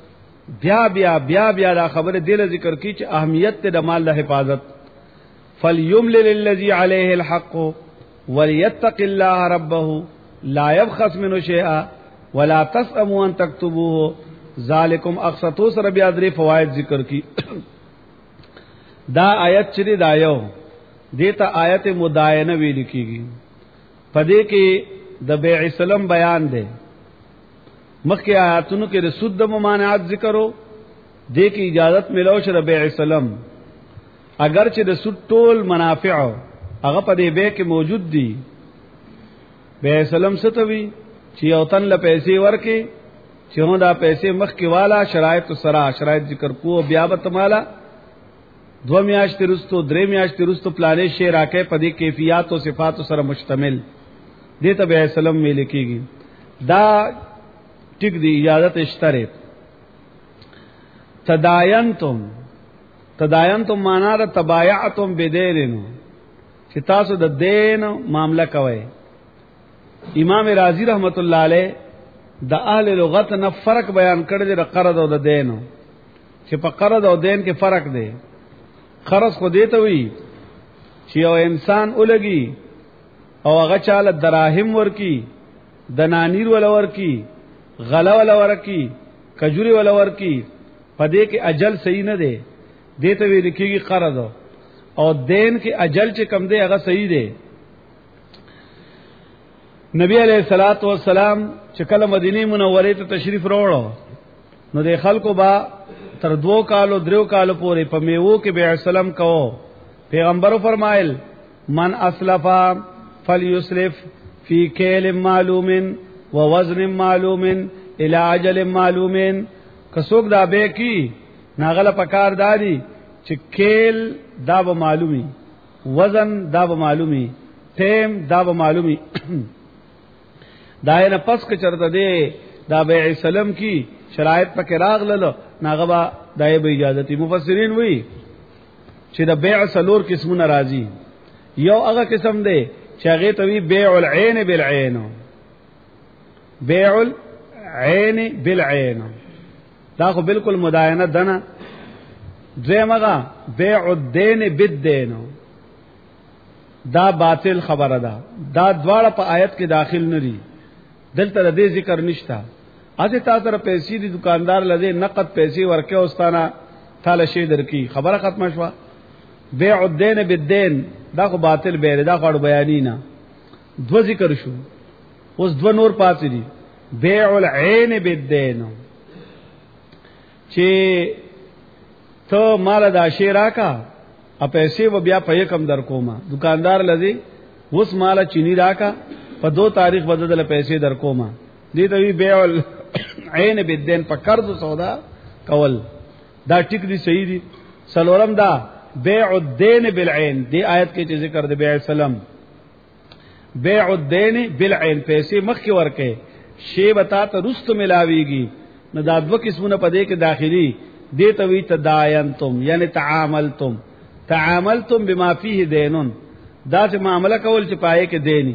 بیا دا خبر دل ذکر کی چې اهمیت د مال د حفاظت فلیملل الذی علیه الحق وليتق الله ربه لا يبخس منه شيئا ولا تسأموا ان تكتبوه ذالکم اقسطو سره بیا درې فواید ذکر کی دا آیت چې دا یو دیتا آیت مداینه ویل کیږي پدې کې د بیع سلم بیان دی مخکې آیاتونو کې د سود د ممانعات ذکرو دې کې اجازت ملو شر بیع سلم اگر چې د سود ټول منافع هغه په دې بیع کې موجود دي بیع سلم ستوي چې یو تن له پیسې ورکې چې هو دا پیسې مخکې والا شرایط سره شرایط ذکر کو بیا به تمالا 2 میاشتې رستو 3 میاشتې رستو پلانې شی راکې په دې کیفیت او صفات سره مشتمل دې ته بیع سلم ویل کېږي دا ټیک دی اجازت اشتره تداینتم معنا د تبایعتم بدین چې تاسو د دین معاملہ کوي امام رازی رحمت الله علیه د اهل لغت نه فرق بیان کړی د قرض او د دین چې په قرض او دین کې فرق دی قرض خو دې ته وی چې یو انسان ولګي او هغه چاله دراهم ورکی د نانیر ولا ورکی غلا ولا ورکی کجوري ولا ورکی پدې کې اجل صحیح نه دی، دې ته ویل کېږي قرض، او دین کې اجل چې کم دی هغه صحیح دی. نبی علیہ الصلوۃ والسلام چې کله مدینه منوره ته تشریف راوړو نو د خلکو با تر 2 کالو 3 کالو پورې په میوو کې به سلام کوو. پیغمبر فرمایل من اسلفا فليسلف فی کیل معلوم ووزن معلوم الى اجل معلوم. کڅوګ دا به کی ناغله پکار دادی چې کیل دا به معلومی، وزن دا به معلومی، ټیم دا به معلومی. دا نه پس که چرته دی دا بیع سلام کی شرایط پکې راغله ناغبا دای به اجازه. مفسرین وی چې دا بیع سلور قسمونه راځي. یو هغه قسم دی چې هغه ته وی بیع العین بالعین، بیع العین بالعین دا خو بالکل مداینه دنه. دویمغه بیع الدین بالدین دا باطل خبره ده، دا دواړه په آیت کې داخل نه دي. دلته دې ذکر نشتا. اته تا تر پیسې دی دکاندار لذي نقد پیسې ورکه اوستانه تعالی شی درکې خبره ختمه شو. بیع الدین بالدین دا خو باطل به دا خو بیانی نه. دو ذکر شو، اوس دو نور پاتې دي. بیع العین بالدین چې ته مال دا شی راکا ا پیسې و بیا په کم در کوما. دکاندار لذي اوس مال چینی راکا په 2 تاریخ بدل پیسې در کوما. دې ته وی بیع العین بالدین په قرض سودا کول دا ټیک دي، صحیح دي. سلورم دا بیع الدین بالعین، دی آیت کې چې ذکر دی بیع سلام بیع الدین بالعین، پیسې مخ کې ورکه شی بتا ته رست ملاویږي. نو دا دو قسمونه پدې کې داخلي. دې ته وی تداینتم یعنی تعاملتم بما فيه دینون، دا چې معاملہ کول چې پائے کې دیني.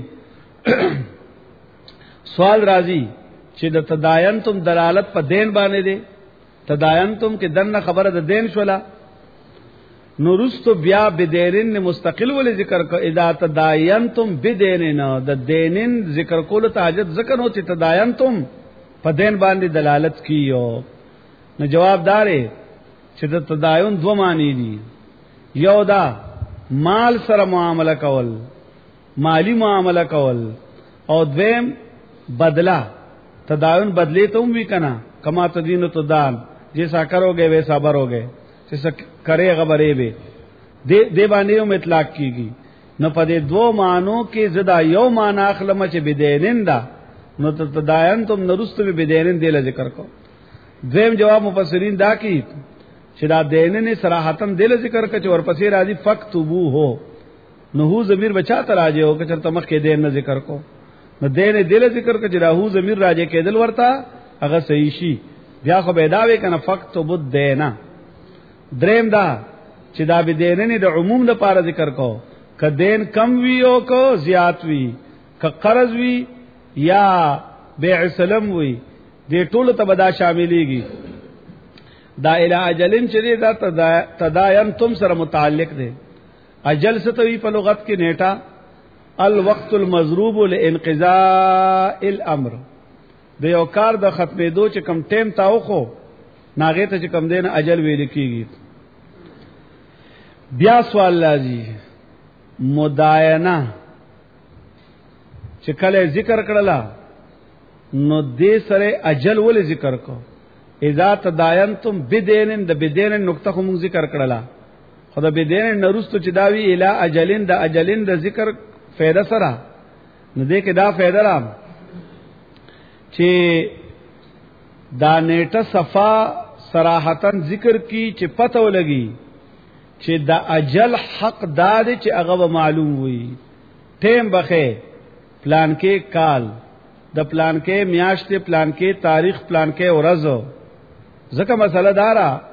سوال راځي چې د تداینتم دلالت په دین باندې دی. تداینتم کې دنه خبره د دین شولا، نو رستو بیا بدینن مستقل ول ذکر کو. اذا تداینتم بدینن د دینن ذکر کول تاجت ذکر هو چې تداینتم په دین باندې دلالت کیو. نو جواب دارې چې د تداین دو معنی دي. یو دا مال سره معامله کول، مالی معامله کول، او دویم بدلا. تداین بدلی تم بھی کنا کما تدین تدان، جیسا کرو گے ویسا برو گے، جیسا کرے غبرے بے دے باندې اطلاق کیږي. نو پدې دو مانو کې زدا یو معنا اخلم چې بدینن دا، نو تداین تم نرست به بدینن دی ذکر کو. دویم جواب مفسرین دا کی چې دا دینن صراحتن دی ذکر کچ اور پسې راځي فکتبو هو. نو هو ضمیر بچا ته راځي او که چرته مخ کې دین نه ذکر کو، نو دین دل ذکر کچ راهو ضمیر راځي کېدل ورتا هغه صحیح شي. بیا خو به داوي کنه فکتبو دینا. دریم دا چې دا به دینن د عموم لپاره ذکر کو، ک دین کم وی او کو زیات وی، ک قرض وی یا بیع سلم وی، دې ټول ته بدا شاملېږي. دا الی اجلن چې دا تداین تم سره متعلق دی. اجل ستوی په لغت کې نیټه الوقت المضروب لانقضاء الامر، د یو کار د ختمېدو چې کم ټیم تاو خو ناغه ته چې کم دین اجل ویل کیږي. بیا سوال لازم مداینه چې کله ذکر کړلا نو دې سره اجل ول ذکر کو. اذا تداینتم بدینن د بدینن نقطه کوم ذکر کړلا، خدا بدینن نرستو چې داوی الی اجلن د اجلن د ذکر فائدہ سره نو دې کې دا فائدہ را چې دا نیټه صفا صراحتن ذکر کی چې پته ولګي چې دا اجل حق داد چې هغه معلوم وي. ټیم بخې پلان کې کال د پلان کې میاشتې، پلان کې تاریخ، پلان کې ورځ. ځکه مسله دارا